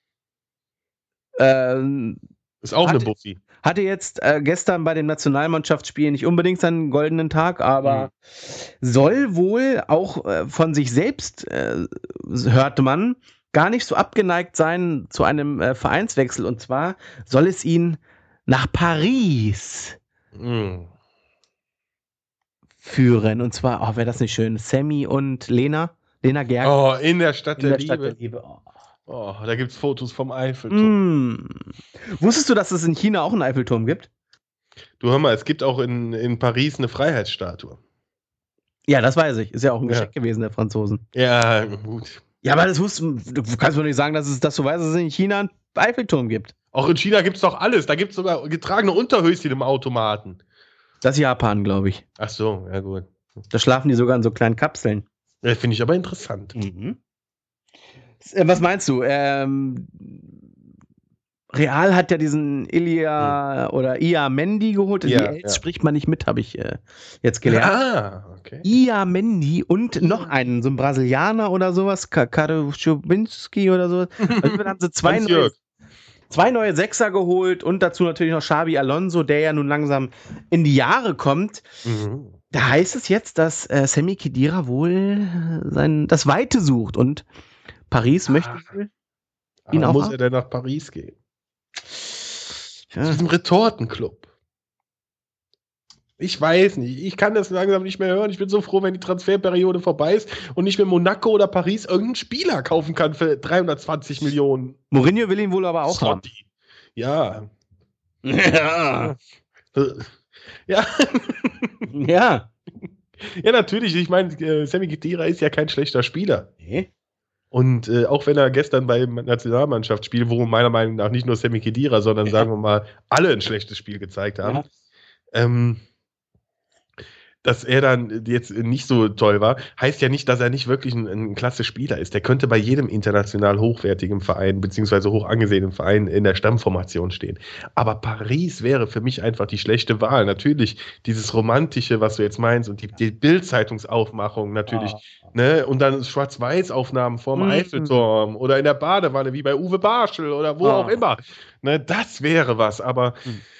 Ist auch eine Buffy. Hatte jetzt gestern bei den Nationalmannschaftsspielen nicht unbedingt seinen goldenen Tag, aber soll wohl auch von sich selbst, hörte man, gar nicht so abgeneigt sein zu einem Vereinswechsel. Und zwar soll es ihn nach Paris führen. Und zwar, wäre das nicht schön, Sammy und Lena Gerg. Oh, in der Stadt der Stadt Liebe. der Liebe. Oh, da gibt es Fotos vom Eiffelturm. Wusstest du, dass es in China auch einen Eiffelturm gibt? Du, hör mal, es gibt auch in Paris eine Freiheitsstatue. Ja, das weiß ich. Ist ja auch ein Geschenk gewesen der Franzosen. Ja, gut. Ja, aber du kannst mir nicht sagen, dass du weißt, dass es in China einen Eiffelturm gibt. Auch in China gibt es doch alles. Da gibt es sogar getragene Unterhöschen im Automaten. Das ist Japan, glaube ich. Ach so, ja gut. Da schlafen die sogar in so kleinen Kapseln. Ja, finde ich aber interessant. Was meinst du? Real hat ja diesen Ia Mendy geholt. Die Els spricht man nicht mit, habe ich jetzt gelernt. Okay. Ia Mendy und noch einen, so ein Brasilianer oder sowas, Karuschubinski oder sowas. Also dann haben sie zwei neue Sechser geholt und dazu natürlich noch Xabi Alonso, der ja nun langsam in die Jahre kommt. Da heißt es jetzt, dass Sami Khedira wohl das Weite sucht und Paris möchte ihn auch. Muss er denn nach Paris gehen? Ja. Zu diesem Retortenclub. Ich weiß nicht. Ich kann das langsam nicht mehr hören. Ich bin so froh, wenn die Transferperiode vorbei ist und nicht mehr Monaco oder Paris irgendeinen Spieler kaufen kann für 320 Millionen. Mourinho will ihn wohl aber auch haben. Ja. Ja. Ja. Ja. Ja, natürlich. Ich meine, Sami Khedira ist ja kein schlechter Spieler. Nee. Und auch wenn er gestern bei der Nationalmannschaft spielt, wo meiner Meinung nach nicht nur Sami Khedira, sondern sagen wir mal, alle ein schlechtes Spiel gezeigt haben, dass er dann jetzt nicht so toll war, heißt ja nicht, dass er nicht wirklich ein klasse Spieler ist. Der könnte bei jedem international hochwertigen Verein, beziehungsweise hoch angesehenen Verein in der Stammformation stehen. Aber Paris wäre für mich einfach die schlechte Wahl. Natürlich dieses Romantische, was du jetzt meinst, und die Bild-Zeitungsaufmachung natürlich, ne? Und dann Schwarz-Weiß-Aufnahmen vorm Eiffelturm oder in der Badewanne, wie bei Uwe Barschel oder wo auch immer. Ne? Das wäre was, aber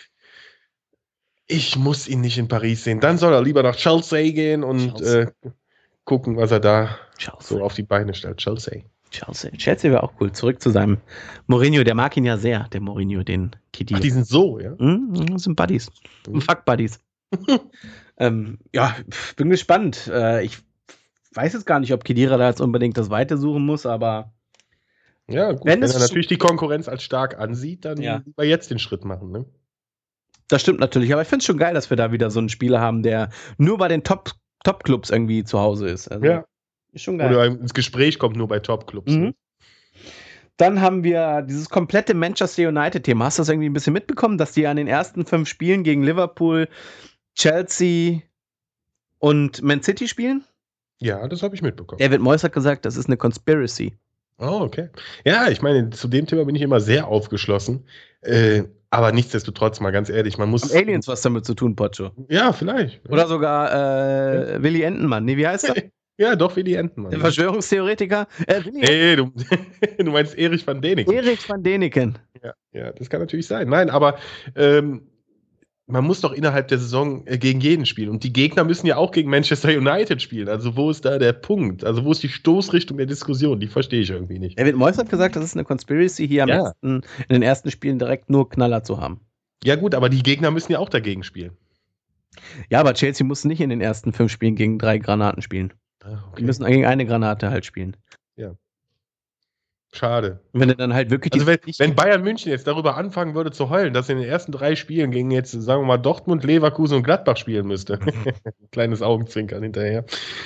ich muss ihn nicht in Paris sehen. Dann soll er lieber nach Chelsea gehen und gucken, was er da so auf die Beine stellt. Chelsea wäre auch cool. Zurück zu seinem Mourinho. Der mag ihn ja sehr, der Mourinho, den Khedira. Ach, die sind so, ja? Das sind Buddies. Fuck-Buddies. Ja, bin gespannt. Ich weiß jetzt gar nicht, ob Khedira da jetzt unbedingt das Weite suchen muss, aber ja, gut. Wenn er natürlich die Konkurrenz als stark ansieht, dann lieber jetzt den Schritt machen, ne? Das stimmt natürlich, aber ich finde es schon geil, dass wir da wieder so einen Spieler haben, der nur bei den Top-Clubs irgendwie zu Hause ist. Also, ist schon geil. Oder ins Gespräch kommt nur bei Top-Clubs. Ne? Dann haben wir dieses komplette Manchester United-Thema. Hast du das irgendwie ein bisschen mitbekommen, dass die an den ersten 5 Spielen gegen Liverpool, Chelsea und Man City spielen? Ja, das habe ich mitbekommen. David Moyes hat gesagt, das ist eine Conspiracy. Oh, okay. Ja, ich meine, zu dem Thema bin ich immer sehr aufgeschlossen. Aber nichtsdestotrotz, mal ganz ehrlich, man muss. Haben Aliens was damit zu tun, Pocho? Ja, vielleicht. Oder sogar Willy Entenmann. Nee, wie heißt er? Ja, doch, Willy Entenmann. Der Verschwörungstheoretiker. Nee, du meinst Erich van Däniken. Erich van Däniken. Ja, das kann natürlich sein. Nein, aber man muss doch innerhalb der Saison gegen jeden spielen. Und die Gegner müssen ja auch gegen Manchester United spielen. Also wo ist da der Punkt? Also wo ist die Stoßrichtung der Diskussion? Die verstehe ich irgendwie nicht. David Moyes hat gesagt, das ist eine Conspiracy, hier in den ersten Spielen direkt nur Knaller zu haben. Ja gut, aber die Gegner müssen ja auch dagegen spielen. Ja, aber Chelsea muss nicht in den ersten 5 Spielen gegen 3 Granaten spielen. Okay. Die müssen gegen eine Granate halt spielen. Ja. Schade. Und wenn du dann halt wirklich. Also wenn Bayern München jetzt darüber anfangen würde zu heulen, dass sie in den ersten 3 Spielen gegen jetzt, sagen wir mal, Dortmund, Leverkusen und Gladbach spielen müsste. Kleines Augenzwinkern hinterher.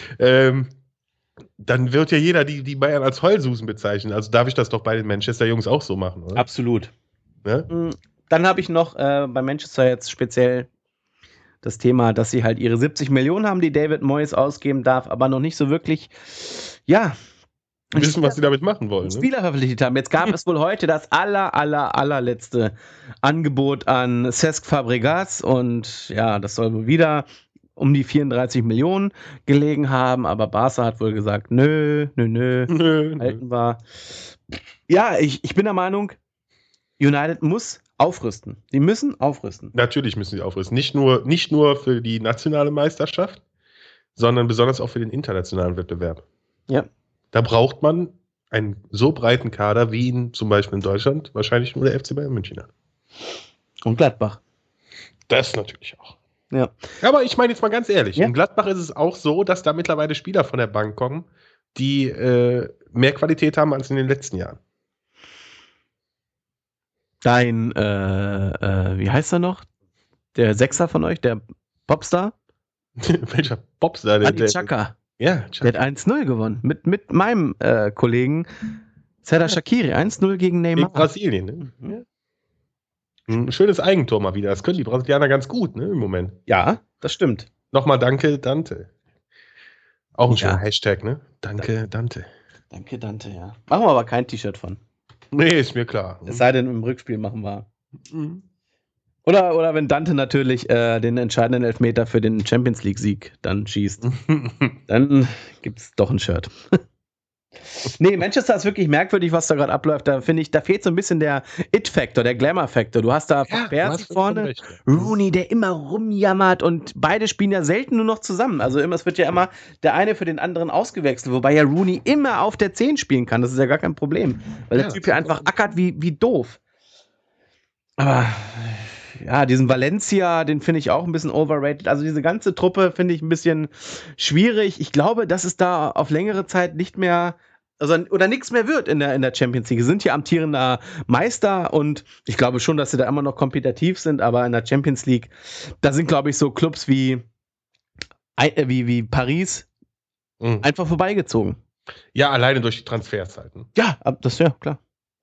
Dann wird ja jeder die Bayern als Heulsusen bezeichnen. Also darf ich das doch bei den Manchester-Jungs auch so machen, oder? Absolut. Ja? Dann habe ich noch bei Manchester jetzt speziell das Thema, dass sie halt ihre 70 Millionen haben, die David Moyes ausgeben darf, aber noch nicht so wirklich, wissen, was sie damit machen wollen. Spieler verpflichtet haben. Jetzt gab es wohl heute das allerletzte Angebot an Cesc Fabregas und das soll wohl wieder um die 34 Millionen gelegen haben, aber Barca hat wohl gesagt, nö, halten wir. Ja, ich bin der Meinung, United muss aufrüsten. Die müssen aufrüsten. Natürlich müssen sie aufrüsten. Nicht nur für die nationale Meisterschaft, sondern besonders auch für den internationalen Wettbewerb. Ja. Da braucht man einen so breiten Kader, wie ihn zum Beispiel in Deutschland wahrscheinlich nur der FC Bayern München hat. Und Gladbach. Das natürlich auch. Ja. Aber ich meine jetzt mal ganz ehrlich, Ja. in Gladbach ist es auch so, dass da mittlerweile Spieler von der Bank kommen, die mehr Qualität haben als in den letzten Jahren. Dein, wie heißt er noch? Der Sechser von euch, der Popstar? Welcher Popstar? Adi Chaka. Ja, Der hat 1-0 gewonnen. Mit meinem Kollegen Serdar Shaqiri. 1-0 gegen Neymar. Gegen Brasilien, ne? Ja. Ein schönes Eigentor mal wieder. Das können die Brasilianer ganz gut, ne, im Moment. Ja, das stimmt. Nochmal danke, Dante. Auch ein schöner Ja. Hashtag, ne? Danke, Dante. Danke, Dante, ja. Machen wir aber kein T-Shirt von. Nee, ist mir klar. Es sei denn, im Rückspiel machen wir. Mhm. Oder wenn Dante natürlich den entscheidenden Elfmeter für den Champions League-Sieg dann schießt. Dann gibt es doch ein Shirt. Nee, Manchester ist wirklich merkwürdig, was da gerade abläuft. Da finde ich, da fehlt so ein bisschen der It-Factor, der Glamour-Factor. Du hast da Percy vorne, recht, ja. Rooney, der immer rumjammert und beide spielen ja selten nur noch zusammen. Also es wird ja immer der eine für den anderen ausgewechselt, wobei ja Rooney immer auf der 10 spielen kann. Das ist ja gar kein Problem, weil der Typ ja einfach ackert wie doof. Aber ja, diesen Valencia, den finde ich auch ein bisschen overrated. Also diese ganze Truppe finde ich ein bisschen schwierig. Ich glaube, dass es da auf längere Zeit nicht mehr, also oder nichts mehr wird in der Champions League. Sie sind hier amtierender Meister und ich glaube schon, dass sie da immer noch kompetitiv sind, aber in der Champions League, da sind, glaube ich, so Clubs wie Paris einfach vorbeigezogen. Ja, alleine durch die Transferzeiten. Ja, das ist ja klar.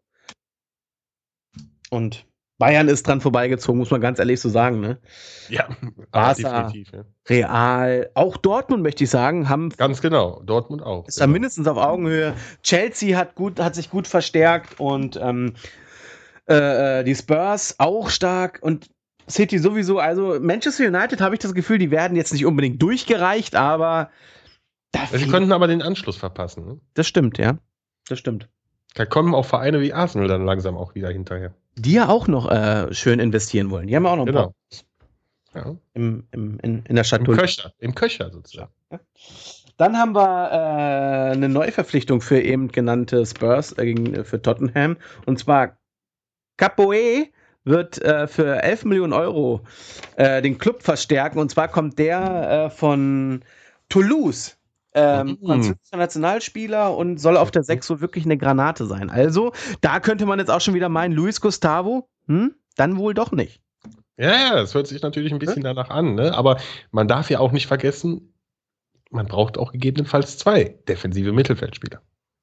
Und Bayern ist dran vorbeigezogen, muss man ganz ehrlich so sagen, ne? Ja, Barca, definitiv. Ja. Real, auch Dortmund, möchte ich sagen, Ganz genau, Dortmund auch. Ist da mindestens auf Augenhöhe. Chelsea hat sich gut verstärkt und die Spurs auch stark und City sowieso. Also Manchester United habe ich das Gefühl, die werden jetzt nicht unbedingt durchgereicht, aber sie könnten aber den Anschluss verpassen. Ne? Das stimmt, ja. Das stimmt. Da kommen auch Vereine wie Arsenal dann langsam auch wieder hinterher. Die ja auch noch schön investieren wollen. Die haben ja auch noch ein paar. Ja. In der Schatulle. Im Köcher sozusagen. Ja. Dann haben wir eine Neuverpflichtung für eben genannte Spurs für Tottenham. Und zwar Capoe wird für 11 Millionen Euro den Club verstärken. Und zwar kommt der von Toulouse. Französischer Nationalspieler und soll auf der 6 so wirklich eine Granate sein. Also, da könnte man jetzt auch schon wieder meinen, Luis Gustavo, dann wohl doch nicht. Ja, das hört sich natürlich ein bisschen danach an, ne? Aber man darf ja auch nicht vergessen, man braucht auch gegebenenfalls 2 defensive Mittelfeldspieler.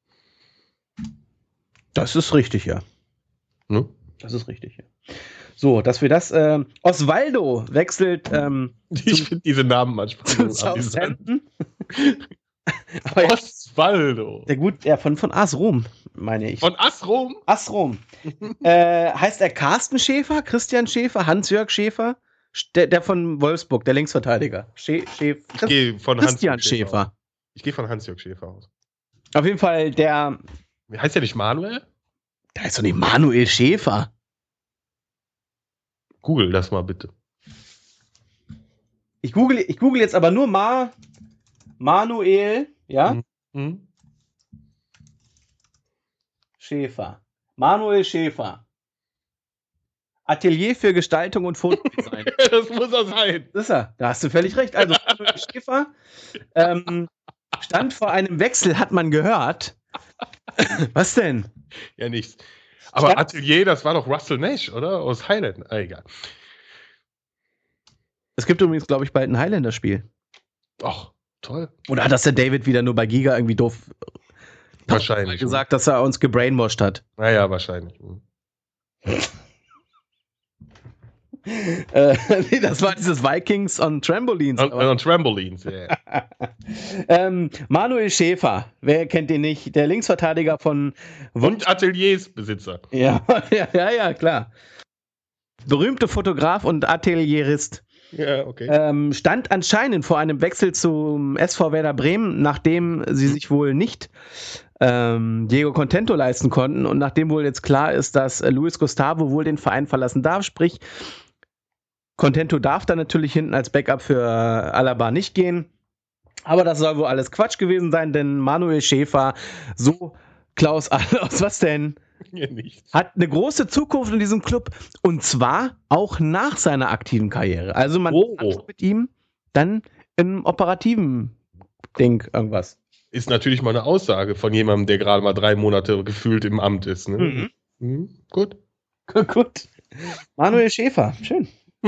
Das ist richtig, ja. Ne? Das ist richtig, ja. So, dass wir das. Osvaldo wechselt. Ich finde diese Namen manchmal zu Southampton. Osvaldo. Von AS Rom, meine ich. Von AS Rom? AS Rom. Heißt er Carsten Schäfer, Christian Schäfer, Hans-Jörg Schäfer? Der von Wolfsburg, der Linksverteidiger. Ich gehe von Christian Schäfer. Ich gehe von Hans-Jörg Schäfer aus. Auf jeden Fall Heißt der nicht Manuel? Der heißt doch nicht Manuel Schäfer. Google das mal bitte. Ich google jetzt aber nur Manuel, ja? Schäfer. Manuel Schäfer. Atelier für Gestaltung und Fotodesign. Das muss er sein. Das ist er. Da hast du völlig recht. Also Manuel Schäfer stand vor einem Wechsel, hat man gehört. Was denn? Ja, nichts. Aber Atelier, das war doch Russell Nash, oder? Aus Highland. Egal. Es gibt übrigens, glaube ich, bald ein Highlander-Spiel. Ach, toll. Oder hat das der David wieder nur bei Giga irgendwie doof wahrscheinlich gesagt, dass er uns gebrainwashed hat? Naja, wahrscheinlich. Nee, das war dieses Vikings on Trampolins. On Trampolins, ja. Manuel Schäfer, wer kennt den nicht? Der Linksverteidiger von Und Ateliersbesitzer. Ja, klar. Berühmte Fotograf und Atelierist. Ja, okay. Stand anscheinend vor einem Wechsel zum SV Werder Bremen, nachdem sie sich wohl nicht Diego Contento leisten konnten und nachdem wohl jetzt klar ist, dass Luis Gustavo wohl den Verein verlassen darf, sprich Contento darf dann natürlich hinten als Backup für Alaba nicht gehen, aber das soll wohl alles Quatsch gewesen sein, denn Manuel Schäfer, so Klaus Allofs, was denn? Ja, nichts. Hat eine große Zukunft in diesem Club und zwar auch nach seiner aktiven Karriere. Also man kann mit ihm dann im operativen Ding irgendwas. Ist natürlich mal eine Aussage von jemandem, der gerade mal 3 Monate gefühlt im Amt ist. Ne? Gut. Gut. Manuel Schäfer, schön.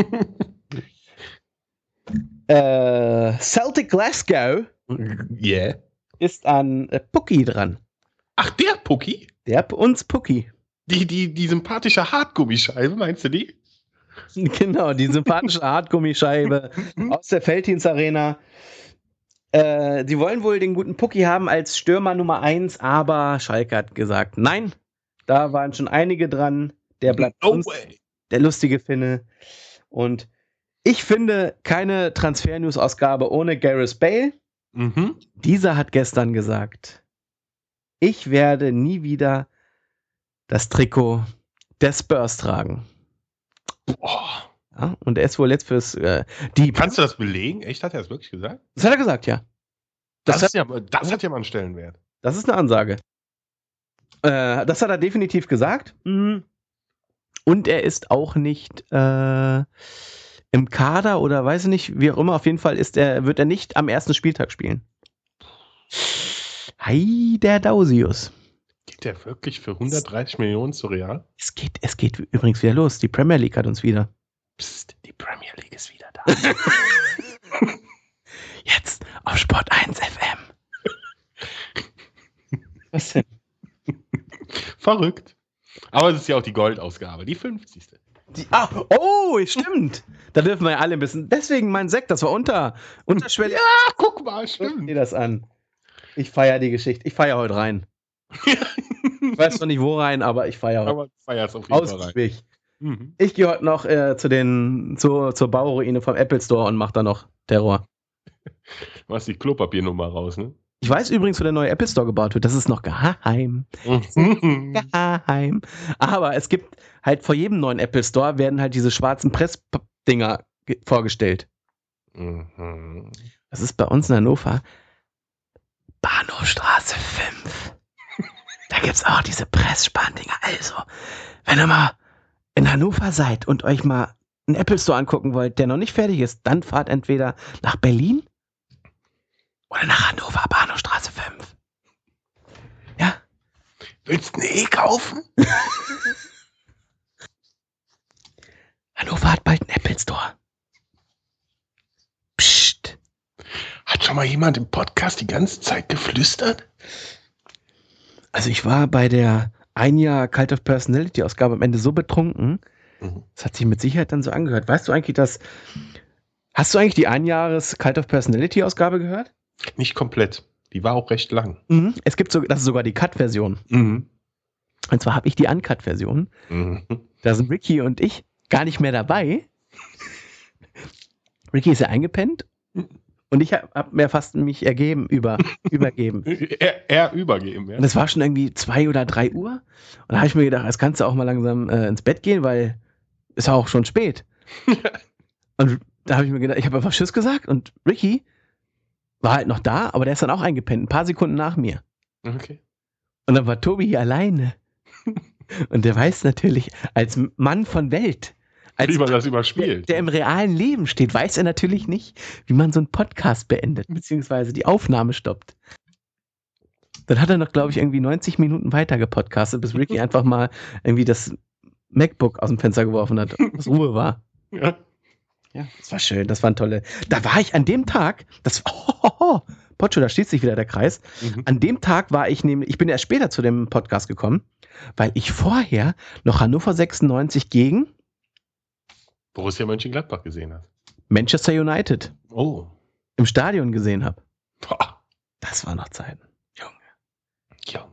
Celtic Glasgow ist an Pucki dran. Ach, der Pucki? Uns Pucki. Die sympathische Hartgummischeibe, meinst du die? Genau, die sympathische Hartgummischeibe aus der Felddienst-Arena. Sie wollen wohl den guten Pucki haben als Stürmer Nummer 1, aber Schalke hat gesagt, nein, da waren schon einige dran. Der bleibt uns, der lustige Finne. Und ich finde keine Transfer-News-Ausgabe ohne Gareth Bale. Dieser hat gestern gesagt, ich werde nie wieder das Trikot der Spurs tragen. Boah. Ja, und er ist wohl jetzt fürs... Kannst du das belegen? Echt, hat er das wirklich gesagt? Das hat er gesagt, ja. Das hat ja mal einen Stellenwert. Das ist eine Ansage. Das hat er definitiv gesagt. Und er ist auch nicht im Kader oder weiß ich nicht, wie auch immer. Auf jeden Fall wird er nicht am ersten Spieltag spielen. Hi, der Dausius. Geht der wirklich für 130 Millionen zu Real? Es geht übrigens wieder los. Die Premier League hat uns wieder. Psst, die Premier League ist wieder da. Jetzt auf Sport 1 FM. Was denn? Verrückt. Aber es ist ja auch die Goldausgabe, die 50. Stimmt. Da dürfen wir ja alle ein bisschen. Deswegen mein Sekt, das war unterschwellig. Ja, guck mal, stimmt. Guck dir das an. Ich feiere die Geschichte. Ich feiere heute rein. Ich weiß noch nicht wo rein, aber ich feiere heute. Aber du feierst auf jeden Fall rein. Ich gehe heute noch zur Bauruine vom Apple Store und mache da noch Terror. Du hast die Klopapiernummer raus, ne? Ich weiß übrigens, wo der neue Apple Store gebaut wird. Das ist noch geheim. Geheim. Aber es gibt halt vor jedem neuen Apple Store werden halt diese schwarzen Pressdinger vorgestellt. Das ist bei uns in Hannover Bahnhofstraße 5. Da gibt es auch diese Pressspandinger. Also, wenn ihr mal in Hannover seid und euch mal einen Apple Store angucken wollt, der noch nicht fertig ist, dann fahrt entweder nach Berlin oder nach Hannover, Bahnhofstraße 5. Ja? Willst du einen kaufen? Hannover hat bald einen Apple Store. Psst. Hat schon mal jemand im Podcast die ganze Zeit geflüstert? Also ich war bei der ein Jahr Cult of Personality Ausgabe am Ende so betrunken, das hat sich mit Sicherheit dann so angehört. Weißt du eigentlich, hast du eigentlich die Einjahres Cult of Personality Ausgabe gehört? Nicht komplett. Die war auch recht lang. Es gibt das ist sogar die Cut-Version. Und zwar habe ich die Uncut-Version. Da sind Ricky und ich gar nicht mehr dabei. Ricky ist ja eingepennt. Und ich hab mir fast mich übergeben. Er übergeben, ja. Und es war schon irgendwie 2 oder 3 Uhr. Und da habe ich mir gedacht, jetzt kannst du auch mal langsam ins Bett gehen, weil es war auch schon spät. Und da habe ich mir gedacht, ich habe einfach Tschüss gesagt und Ricky war halt noch da, aber der ist dann auch eingepennt, ein paar Sekunden nach mir. Okay. Und dann war Tobi hier alleine. Und der weiß natürlich, als Mann von Welt, wie man das überspielt. Der im realen Leben steht, weiß er natürlich nicht, wie man so einen Podcast beendet, beziehungsweise die Aufnahme stoppt. Dann hat er noch, glaube ich, irgendwie 90 Minuten weiter gepodcastet, bis Ricky einfach mal irgendwie das MacBook aus dem Fenster geworfen hat, was Ruhe war. Ja. Ja, das war schön, das waren tolle. Da war ich an dem Tag, Potscho, da schließt sich wieder der Kreis. An dem Tag ich bin erst später zu dem Podcast gekommen, weil ich vorher noch Hannover 96 gegen Borussia Mönchengladbach gesehen hast. Manchester United. Oh. Im Stadion gesehen habe. Das war noch Zeiten. Junge.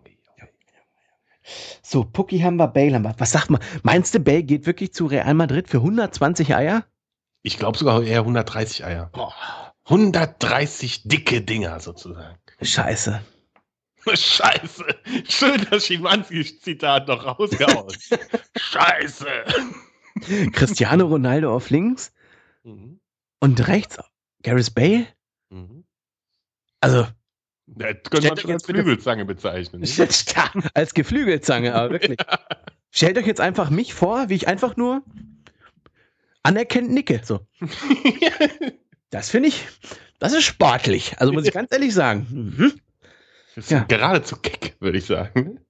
So, Pucki haben wir, Bale haben wir. Was sagt man? Meinst du, Bale geht wirklich zu Real Madrid für 120 Eier? Ich glaube sogar eher 130 Eier. 130 dicke Dinger sozusagen. Scheiße. Scheiße. Schön, dass Schimanskis Zitat noch rausgehauen. Scheiße. Cristiano Ronaldo auf links und rechts Gareth Bale. Also Das könnte man schon als Flügelzange bezeichnen. Als Geflügelzange, aber wirklich. Stellt euch jetzt einfach mich vor, wie ich einfach nur anerkennt nicke. So. Das finde ich, das ist sportlich. Also muss ich ganz ehrlich sagen. Mhm. Das ist geradezu keck, würde ich sagen.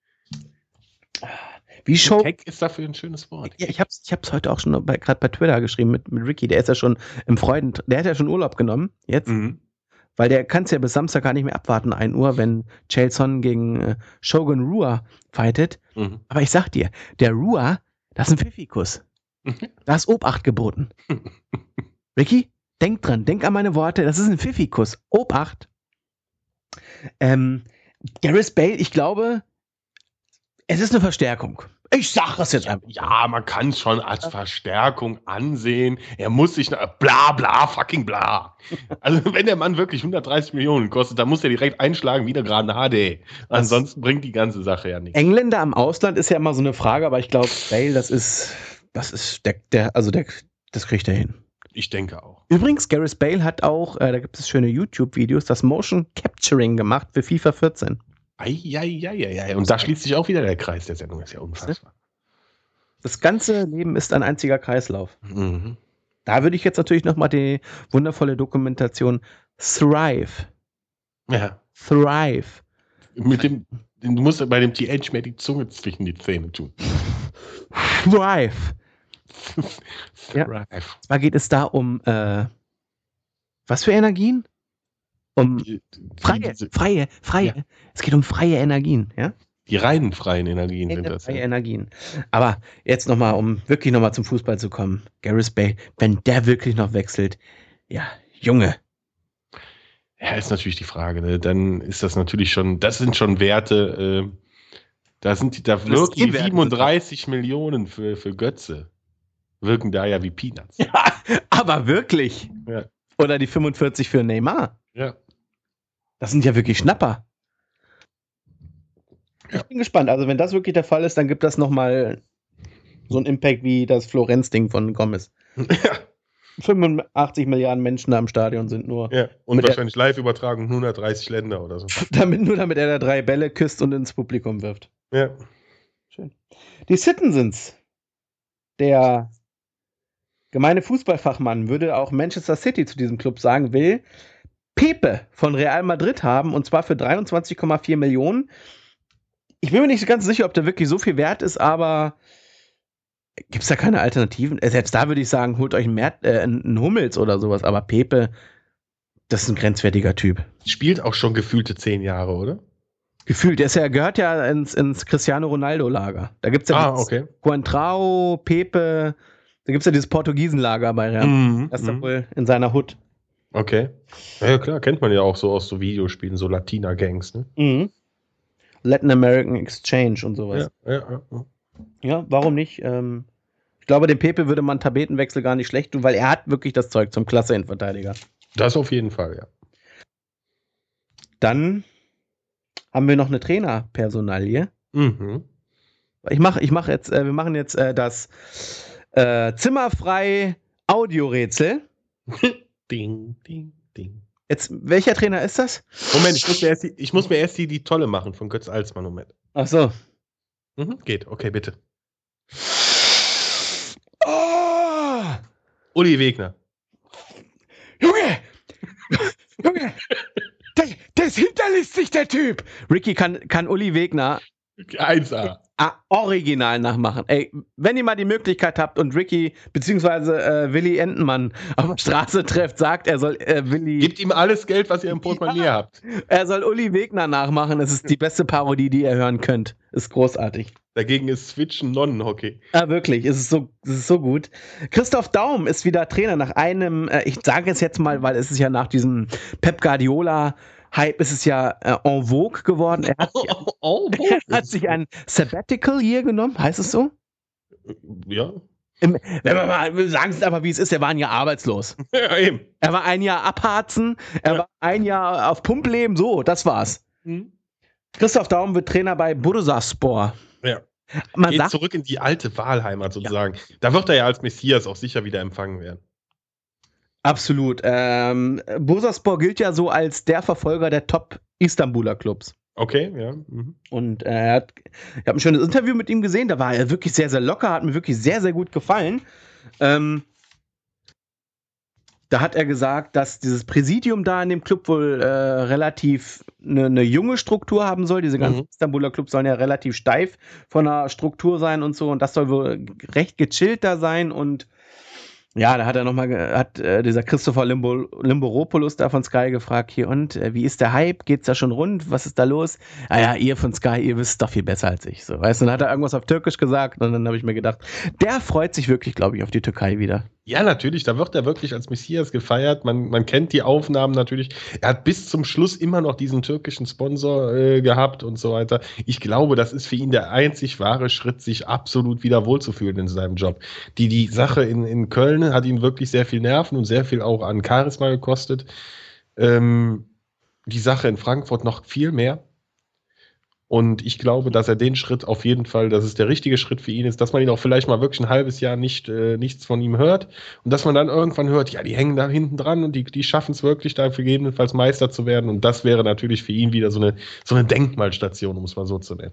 Wie Show. Keck ist dafür ein schönes Wort. Ja, ich hab's heute auch schon gerade bei Twitter geschrieben mit Ricky. Der ist ja schon der hat ja schon Urlaub genommen jetzt. Mhm. Weil der kann es ja bis Samstag gar nicht mehr abwarten, 1 Uhr, wenn Chael Sonnen gegen Shogun Rua fightet. Mhm. Aber ich sag dir, der Rua, das ist ein Pfiffikus. Da ist Obacht geboten. Ricky, denk dran, denk an meine Worte, das ist ein Pfiffikus. Obacht. Gareth Bale, ich glaube, es ist eine Verstärkung. Ich sag das jetzt einfach. Ja, man kann es schon als Verstärkung ansehen. Er muss sich bla bla fucking bla. Also wenn der Mann wirklich 130 Millionen kostet, dann muss er direkt einschlagen, wieder gerade HD. Ansonsten bringt die ganze Sache ja nichts. Engländer am Ausland ist ja immer so eine Frage, aber ich glaube, Bale, das kriegt er hin. Ich denke auch. Übrigens, Gareth Bale hat auch, da gibt es schöne YouTube-Videos, das Motion Capturing gemacht für FIFA 14. Eieieiei. Und da schließt sich auch wieder der Kreis der Sendung. Das ist ja unfassbar. Das ganze Leben ist ein einziger Kreislauf. Mhm. Da würde ich jetzt natürlich nochmal die wundervolle Dokumentation Thrive. Ja. Thrive. Du musst bei dem TH mehr die Zunge zwischen die Zähne tun. Thrive. Ja. Zwar geht es da um was für Energien? Um freie. Ja. Es geht um freie Energien, ja? Die reinen freien Energien sind das. Freie Energien. Aber jetzt nochmal, um wirklich nochmal zum Fußball zu kommen. Gareth Bale, wenn der wirklich noch wechselt, ja, Junge. Ja, ist natürlich die Frage, ne? Dann ist das natürlich schon, das sind schon Werte, da wirken die 37 Millionen für Götze. Wirken da ja wie Peanuts. Ja, aber wirklich. Ja. Oder die 45 für Neymar. Ja. Das sind ja wirklich Schnapper. Ja. Ich bin gespannt. Also wenn das wirklich der Fall ist, dann gibt das nochmal so einen Impact wie das Florenz-Ding von Gomez. Ja. 85 Milliarden Menschen da im Stadion sind nur. Ja, und wahrscheinlich Live-Übertragung 130 Länder oder so. damit er da 3 Bälle küsst und ins Publikum wirft. Ja. Schön. Die Citizens. Der gemeine Fußballfachmann würde auch Manchester City zu diesem Club sagen, will Pepe von Real Madrid haben, und zwar für 23,4 Millionen. Ich bin mir nicht ganz sicher, ob der wirklich so viel wert ist, aber gibt es da keine Alternativen? Selbst da würde ich sagen, holt euch einen Hummels oder sowas, aber Pepe, das ist ein grenzwertiger Typ. Spielt auch schon gefühlte 10 Jahre, oder? Gefühlt, gehört ja ins Cristiano Ronaldo-Lager. Da gibt es ja Coentrao, Pepe, da gibt es ja dieses Portugiesenlager bei Real. Das ist ja wohl in seiner Hut. Okay. Ja, klar, kennt man ja auch so aus so Videospielen, so Latina-Gangs, ne? Mhm. Latin American Exchange und sowas. Ja, warum nicht? Ich glaube, dem Pepe würde man Tapetenwechsel gar nicht schlecht tun, weil er hat wirklich das Zeug zum Klasse-Innenverteidiger. Das auf jeden Fall, ja. Dann haben wir noch eine Trainerpersonalie. Mhm. Wir machen jetzt das zimmerfrei Audiorätsel. Ding, ding, ding. Jetzt, welcher Trainer ist das? Moment, ich muss mir erst die Tolle machen von Götz Alsmann. Moment. Ach so. Geht, okay, bitte. Oh! Uli Wegner. Junge! Der ist hinterlistig, der Typ! Ricky kann Uli Wegner 1A. Original nachmachen. Ey, wenn ihr mal die Möglichkeit habt und Ricky bzw. Willi Entenmann auf der Straße trefft, sagt, er soll Willi... Gebt ihm alles Geld, was ihr im Portemonnaie habt. Er soll Uli Wegner nachmachen. Das ist die beste Parodie, die ihr hören könnt. Ist großartig. Dagegen ist Switchen Nonnenhockey. Ja, wirklich. Es ist so gut. Christoph Daum ist wieder Trainer nach einem, ich sage es jetzt mal, weil es ist ja nach diesem Pep Guardiola Hype ist es ja en vogue geworden. Er hat sich ein Sabbatical Year genommen, heißt es so? Ja. Wenn wir mal sagen es aber, wie es ist, er war ein Jahr arbeitslos. Ja, eben. Er war ein Jahr abharzen, war ein Jahr auf Pump leben, so, das war's. Mhm. Christoph Daum wird Trainer bei Bursaspor. Ja. Geht zurück in die alte Wahlheimat sozusagen. Ja. Da wird er ja als Messias auch sicher wieder empfangen werden. Absolut. Bursaspor gilt ja so als der Verfolger der Top-Istanbuler Clubs. Okay, ja. Und ich habe ein schönes Interview mit ihm gesehen, da war er wirklich sehr, sehr locker, hat mir wirklich sehr, sehr gut gefallen. Da hat er gesagt, dass dieses Präsidium da in dem Club wohl relativ eine junge Struktur haben soll. Diese ganzen Istanbuler Clubs sollen ja relativ steif von der Struktur sein und so. Und das soll wohl recht gechillt da sein. Und ja, da hat er nochmal, dieser Christopher Limboropoulos da von Sky gefragt, hier, und wie ist der Hype? Geht's da schon rund? Was ist da los? Ja, ihr von Sky, ihr wisst doch viel besser als ich. So, weißt du, dann hat er irgendwas auf Türkisch gesagt und dann habe ich mir gedacht, der freut sich wirklich, glaube ich, auf die Türkei wieder. Ja, natürlich, da wird er wirklich als Messias gefeiert. Man kennt die Aufnahmen natürlich. Er hat bis zum Schluss immer noch diesen türkischen Sponsor gehabt und so weiter. Ich glaube, das ist für ihn der einzig wahre Schritt, sich absolut wieder wohlzufühlen in seinem Job. Die Sache in Köln hat ihn wirklich sehr viel Nerven und sehr viel auch an Charisma gekostet. Die Sache in Frankfurt noch viel mehr. Und ich glaube, dass er den Schritt auf jeden Fall, dass es der richtige Schritt für ihn ist, dass man ihn auch vielleicht mal wirklich ein halbes Jahr nichts von ihm hört und dass man dann irgendwann hört, ja, die hängen da hinten dran und die schaffen es wirklich, da gegebenenfalls Meister zu werden. Und das wäre natürlich für ihn wieder so eine Denkmalstation, um es mal so zu nennen.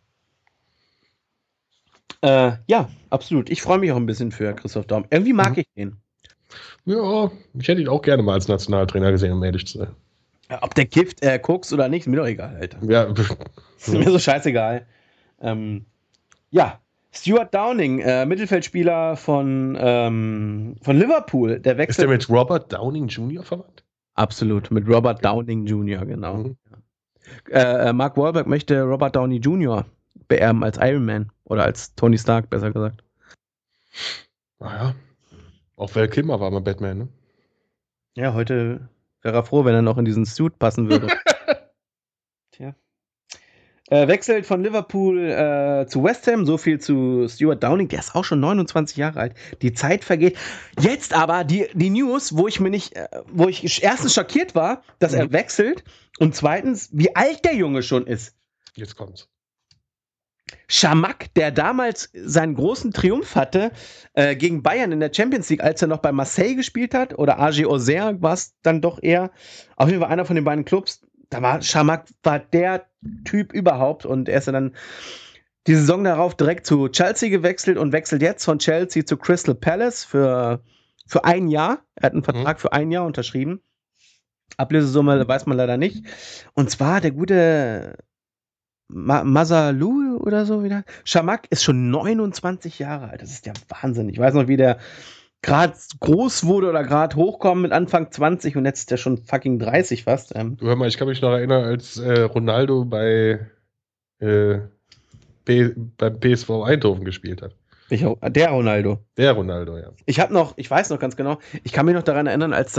Ja, absolut. Ich freue mich auch ein bisschen für Christoph Daum. Irgendwie mag ich den. Ja, ich hätte ihn auch gerne mal als Nationaltrainer gesehen, um ehrlich zu sein. Ja, ob der kifft, kokst oder nicht, ist mir doch egal, Alter. Ja. Ist mir so scheißegal. Ja, Stuart Downing, Mittelfeldspieler von Liverpool, der wechselt. Ist der mit Robert Downing Jr. verwandt? Absolut, mit Robert Downing Jr., genau. Mark Wahlberg möchte Robert Downey Jr. beerben als Iron Man oder als Tony Stark, besser gesagt. Naja, auch Val Kilmer war mal Batman, ne? Ja, heute wäre er froh, wenn er noch in diesen Suit passen würde. Tja. Wechselt von Liverpool zu West Ham, so viel zu Stuart Downing, der ist auch schon 29 Jahre alt. Die Zeit vergeht. Jetzt aber die News, wo ich erstens schockiert war, dass er wechselt und zweitens, wie alt der Junge schon ist. Jetzt kommt's. Chamakh, der damals seinen großen Triumph hatte gegen Bayern in der Champions League, als er noch bei Marseille gespielt hat, oder AG Auxerre war es dann doch eher, auf jeden Fall einer von den beiden Clubs, Chamakh war der Typ überhaupt und er ist dann die Saison darauf direkt zu Chelsea gewechselt und wechselt jetzt von Chelsea zu Crystal Palace für ein Jahr. Er hat einen Vertrag für ein Jahr unterschrieben. Ablösesumme weiß man leider nicht. Und zwar der gute Masalou oder so wieder. Chamakh ist schon 29 Jahre alt. Das ist ja Wahnsinn. Ich weiß noch, wie der gerade groß wurde oder gerade hochkommen mit Anfang 20 und jetzt ist der schon fucking 30 fast. Hör mal, ich kann mich noch erinnern, als Ronaldo beim PSV Eindhoven gespielt hat. Der Ronaldo. Der Ronaldo, ja. Ich weiß noch ganz genau, ich kann mich noch daran erinnern, als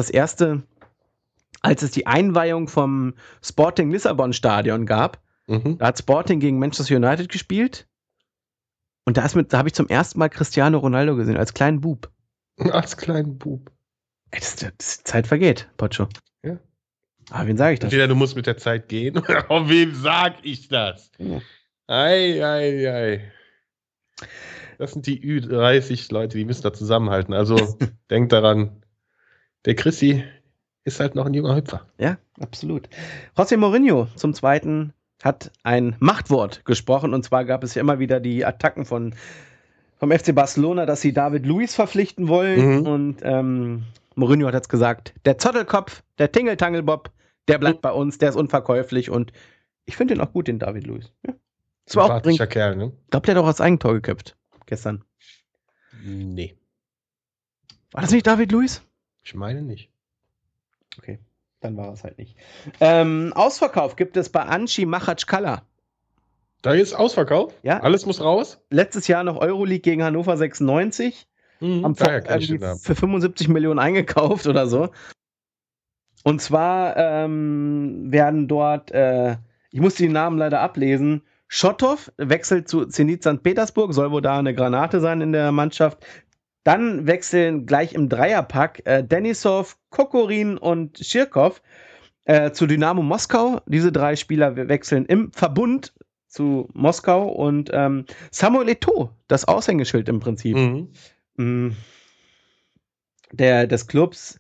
es die Einweihung vom Sporting Lissabon Stadion gab. Da hat Sporting gegen Manchester United gespielt und da habe ich zum ersten Mal Cristiano Ronaldo gesehen, als kleinen Bub. Als kleinen Bub. Ey, die Zeit vergeht, Pocho. Ja. Aber wen sage ich das? Entweder du musst mit der Zeit gehen, oder auf wem sag ich das? Ja. Ei. Das sind die Ü30 Leute, die müssen da zusammenhalten. Also denk daran, der Chrissy ist halt noch ein junger Hüpfer. Ja, absolut. José Mourinho zum Zweiten hat ein Machtwort gesprochen und zwar gab es ja immer wieder die Attacken vom FC Barcelona, dass sie David Luiz verpflichten wollen und Mourinho hat jetzt gesagt, der Zottelkopf, der Tingeltangelbob, der bleibt bei uns, der ist unverkäuflich und ich finde den auch gut, den David Luiz. Ja. Das war auch Kerl, ne? Ich glaube, der hat auch das Eigentor geköpft gestern. Nee. War das nicht David Luiz? Ich meine nicht. Okay, dann war es halt nicht. Ausverkauf gibt es bei Anci Machatschkala. Da ist Ausverkauf? Ja. Alles muss raus? Letztes Jahr noch Euroleague gegen Hannover 96. Haben für 75 Millionen eingekauft oder so. Und zwar werden dort, ich muss die Namen leider ablesen, Schottov wechselt zu Zenit St. Petersburg, soll wohl da eine Granate sein in der Mannschaft. Dann wechseln gleich im Dreierpack Denisov, Kokorin und Schirkov zu Dynamo Moskau. Diese drei Spieler wechseln im Verbund zu Moskau und Samuel Eto'o, das Aushängeschild im Prinzip des Clubs,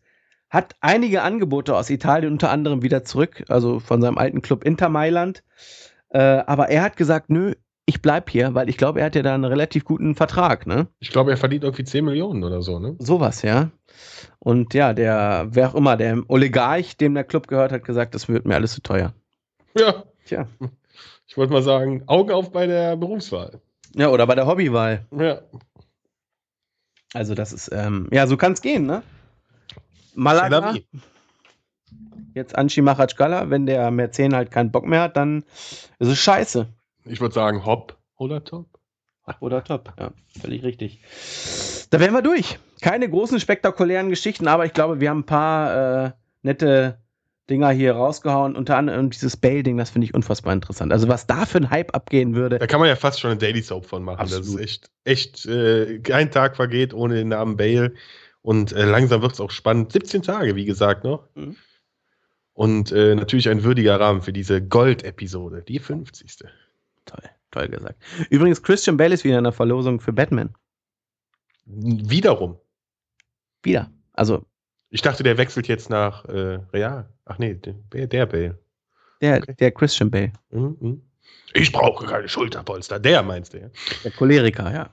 hat einige Angebote aus Italien, unter anderem wieder zurück, also von seinem alten Club Inter Mailand. Aber er hat gesagt, nö, ich bleib hier, weil ich glaube, er hat ja da einen relativ guten Vertrag, ne? Ich glaube, er verdient irgendwie 10 Millionen oder so, ne? Sowas, ja. Und ja, wer auch immer, der Oligarch, dem der Club gehört, hat gesagt, das wird mir alles zu teuer. Ja. Tja. Ich wollte mal sagen, Augen auf bei der Berufswahl. Ja, oder bei der Hobbywahl. Ja. Also das ist, ja, so kann es gehen, ne? Malaga, jetzt Anchi Machatschkala, wenn der Mäzen halt keinen Bock mehr hat, dann ist es scheiße. Ich würde sagen, hopp oder top. Hopp oder top, ja, völlig richtig. Da wären wir durch. Keine großen spektakulären Geschichten, aber ich glaube, wir haben ein paar nette Dinger hier rausgehauen. Unter anderem dieses Bale-Ding, das finde ich unfassbar interessant. Also was da für ein Hype abgehen würde. Da kann man ja fast schon eine Daily Soap von machen. Absolut. Das ist echt kein Tag vergeht ohne den Namen Bale. Und langsam wird es auch spannend. 17 Tage, wie gesagt, noch. Mhm. Und natürlich ein würdiger Rahmen für diese Gold-Episode, die 50. Toll gesagt. Übrigens, Christian Bale ist wieder in der Verlosung für Batman. Wiederum. Wieder. Also. Ich dachte, der wechselt jetzt nach Real. Ach nee, der Bale. Der Christian Bale. Mhm. Ich brauche keine Schulterpolster. Der meinst du, ja? Der Choleriker, ja.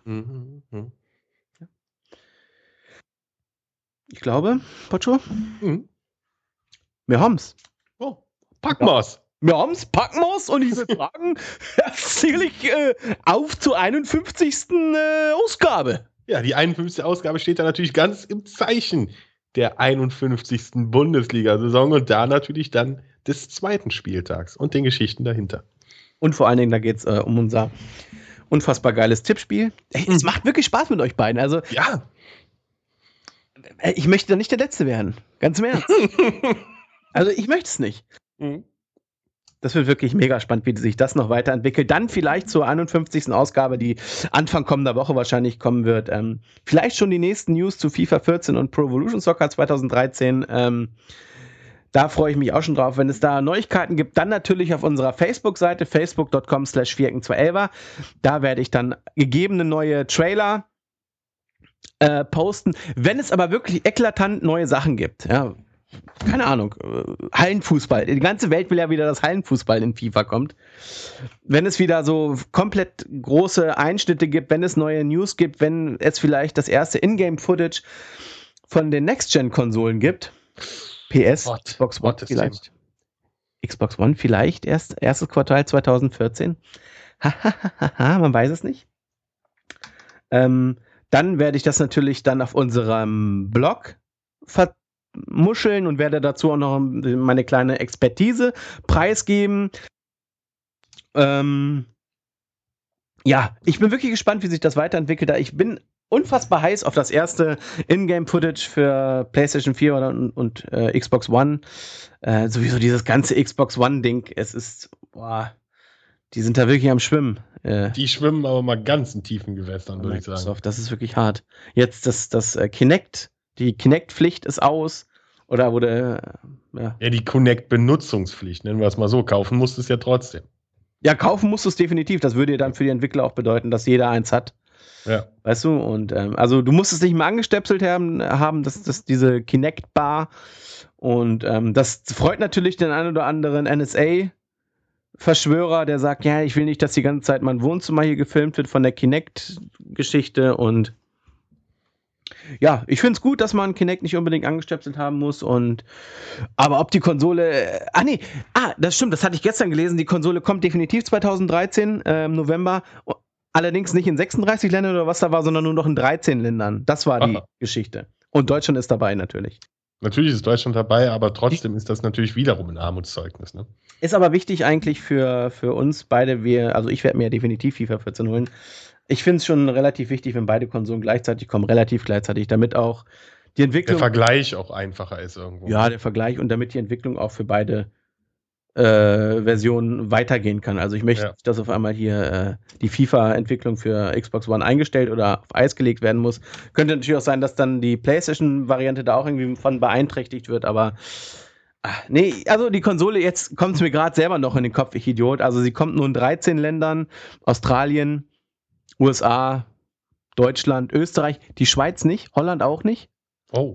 Ich glaube, Pocho, wir haben's. Oh, packen wir's. Wir haben's, packen wir's und ich würde sagen, herzlich auf zur 51. Ausgabe. Ja, die 51. Ausgabe steht da natürlich ganz im Zeichen der 51. Bundesliga-Saison und da natürlich dann des zweiten Spieltags und den Geschichten dahinter. Und vor allen Dingen, da geht's um unser unfassbar geiles Tippspiel. Ey, es macht wirklich Spaß mit euch beiden. Also, ja. Ich möchte da nicht der Letzte werden. Ganz im Ernst. Also, ich möchte es nicht. Das wird wirklich mega spannend, wie sich das noch weiterentwickelt. Dann vielleicht zur 51. Ausgabe, die Anfang kommender Woche wahrscheinlich kommen wird. Vielleicht schon die nächsten News zu FIFA 14 und Pro Evolution Soccer 2013. Da freue ich mich auch schon drauf. Wenn es da Neuigkeiten gibt, dann natürlich auf unserer Facebook-Seite, facebook.com/vierecken211. Da werde ich dann gegebene neue Trailer posten. Wenn es aber wirklich eklatant neue Sachen gibt, ja, keine Ahnung, Hallenfußball. Die ganze Welt will ja wieder, dass Hallenfußball in FIFA kommt. Wenn es wieder so komplett große Einschnitte gibt, wenn es neue News gibt, wenn es vielleicht das erste Ingame-Footage von den Next-Gen-Konsolen gibt, PS, Xbox One vielleicht. Xbox One vielleicht erstes Quartal 2014. Man weiß es nicht. Dann werde ich das natürlich dann auf unserem Blog vermuscheln und werde dazu auch noch meine kleine Expertise preisgeben. Ja, ich bin wirklich gespannt, wie sich das weiterentwickelt. Ich bin unfassbar heiß auf das erste Ingame-Footage für PlayStation 4 und Xbox One. Sowieso dieses ganze Xbox One-Ding. Es ist, die sind da wirklich am Schwimmen. Die schwimmen aber mal ganz in tiefen Gewässern, würde ich sagen. Das ist wirklich hart. Jetzt das Kinect, die Kinect-Pflicht ist aus. Oder wurde, ja, die Kinect-Benutzungspflicht, nennen wir es mal so. Kaufen musst du es ja trotzdem. Ja, kaufen musst du es definitiv. Das würde ja dann für die Entwickler auch bedeuten, dass jeder eins hat. Ja. Weißt du? Und also du musst es nicht mehr angestöpselt haben, diese Kinect-Bar. Und das freut natürlich den einen oder anderen NSA-Verschwörer, der sagt, ja, ich will nicht, dass die ganze Zeit mein Wohnzimmer hier gefilmt wird von der Kinect-Geschichte. Und ja, ich finde es gut, dass man Kinect nicht unbedingt angestöpselt haben muss. Aber ob die Konsole. Das stimmt, das hatte ich gestern gelesen. Die Konsole kommt definitiv 2013 im November. Allerdings nicht in 36 Ländern oder was da war, sondern nur noch in 13 Ländern. Das war die Geschichte. Und Deutschland ist dabei natürlich. Natürlich ist Deutschland dabei, aber trotzdem ist das natürlich wiederum ein Armutszeugnis. Ne? Ist aber wichtig eigentlich für uns beide. Also ich werde mir definitiv FIFA 14 holen. Ich finde es schon relativ wichtig, wenn beide Konsolen gleichzeitig kommen, relativ gleichzeitig, damit auch die Entwicklung. Der Vergleich auch einfacher ist irgendwo. Ja, der Vergleich und damit die Entwicklung auch für beide Versionen weitergehen kann. Also ich möchte nicht, dass auf einmal hier die FIFA-Entwicklung für Xbox One eingestellt oder auf Eis gelegt werden muss. Könnte natürlich auch sein, dass dann die PlayStation-Variante da auch irgendwie von beeinträchtigt wird, aber nee, also die Konsole, jetzt kommt es mir gerade selber noch in den Kopf, ich Idiot. Also sie kommt nur in 13 Ländern, Australien, USA, Deutschland, Österreich, die Schweiz nicht, Holland auch nicht. Oh, wow.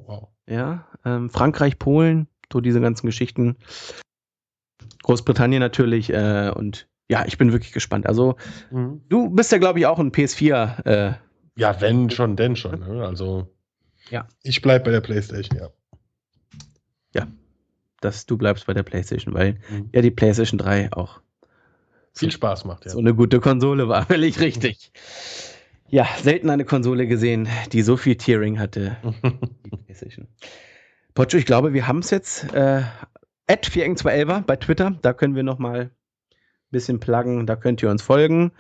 Ja, Frankreich, Polen, so diese ganzen Geschichten. Großbritannien natürlich und ja, ich bin wirklich gespannt. Also du bist ja, glaube ich, auch ein PS4. Ja, wenn schon, denn schon. Ne? Also ja. Ich bleibe bei der PlayStation, ja. Ja, du bleibst bei der PlayStation, weil ja die PlayStation 3 auch viel Spaß macht, ja. So eine gute Konsole war, völlig richtig. Ja, selten eine Konsole gesehen, die so viel Tiering hatte. Die PlayStation. Pocho, ich glaube, wir haben es jetzt. @4eng211 bei Twitter, da können wir noch mal ein bisschen pluggen, da könnt ihr uns folgen.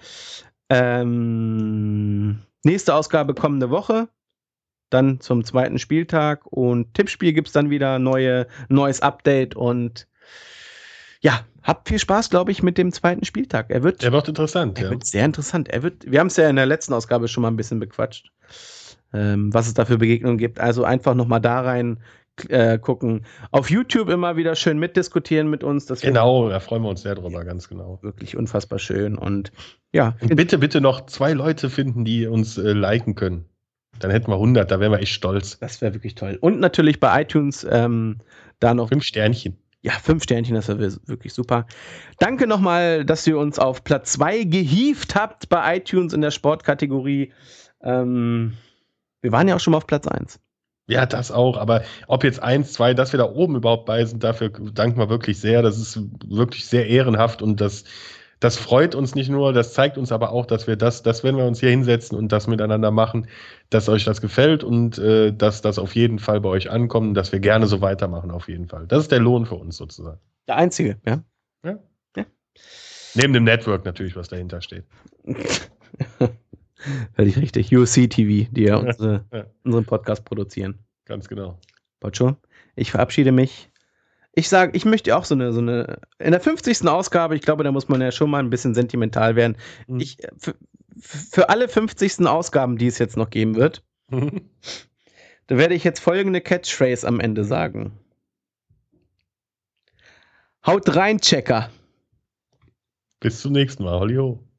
Nächste Ausgabe kommende Woche, dann zum zweiten Spieltag und Tippspiel gibt es dann wieder neues Update und ja, habt viel Spaß, glaube ich, mit dem zweiten Spieltag. Er wird interessant. Er wird sehr interessant. Wir haben es ja in der letzten Ausgabe schon mal ein bisschen bequatscht, was es da für Begegnungen gibt. Also einfach noch mal da rein gucken. Auf YouTube immer wieder schön mitdiskutieren mit uns. Genau, da freuen wir uns sehr drüber, ganz genau. Wirklich unfassbar schön. Und ja. Und bitte noch 2 Leute finden, die uns liken können. Dann hätten wir 100, da wären wir echt stolz. Das wäre wirklich toll. Und natürlich bei iTunes da noch 5 Sternchen. Ja, 5 Sternchen, das wäre wirklich super. Danke nochmal, dass ihr uns auf Platz 2 gehievt habt bei iTunes in der Sportkategorie. Wir waren ja auch schon mal auf Platz 1. Ja, das auch. Aber ob jetzt 1, 2, dass wir da oben überhaupt bei sind, dafür danken wir wirklich sehr. Das ist wirklich sehr ehrenhaft und das freut uns nicht nur, das zeigt uns aber auch, dass wir das, wenn wir uns hier hinsetzen und das miteinander machen, dass euch das gefällt und dass das auf jeden Fall bei euch ankommt und dass wir gerne so weitermachen, auf jeden Fall. Das ist der Lohn für uns sozusagen. Der einzige, ja. Ja. Neben dem Network natürlich, was dahinter steht. Völlig richtig. UC TV, die ja unseren Podcast produzieren. Ganz genau. Pocho, ich verabschiede mich. Ich sage, ich möchte auch so eine in der 50. Ausgabe, ich glaube, da muss man ja schon mal ein bisschen sentimental werden. Für alle 50. Ausgaben, die es jetzt noch geben wird, da werde ich jetzt folgende Catchphrase am Ende sagen. Haut rein, Checker. Bis zum nächsten Mal. Holly ho.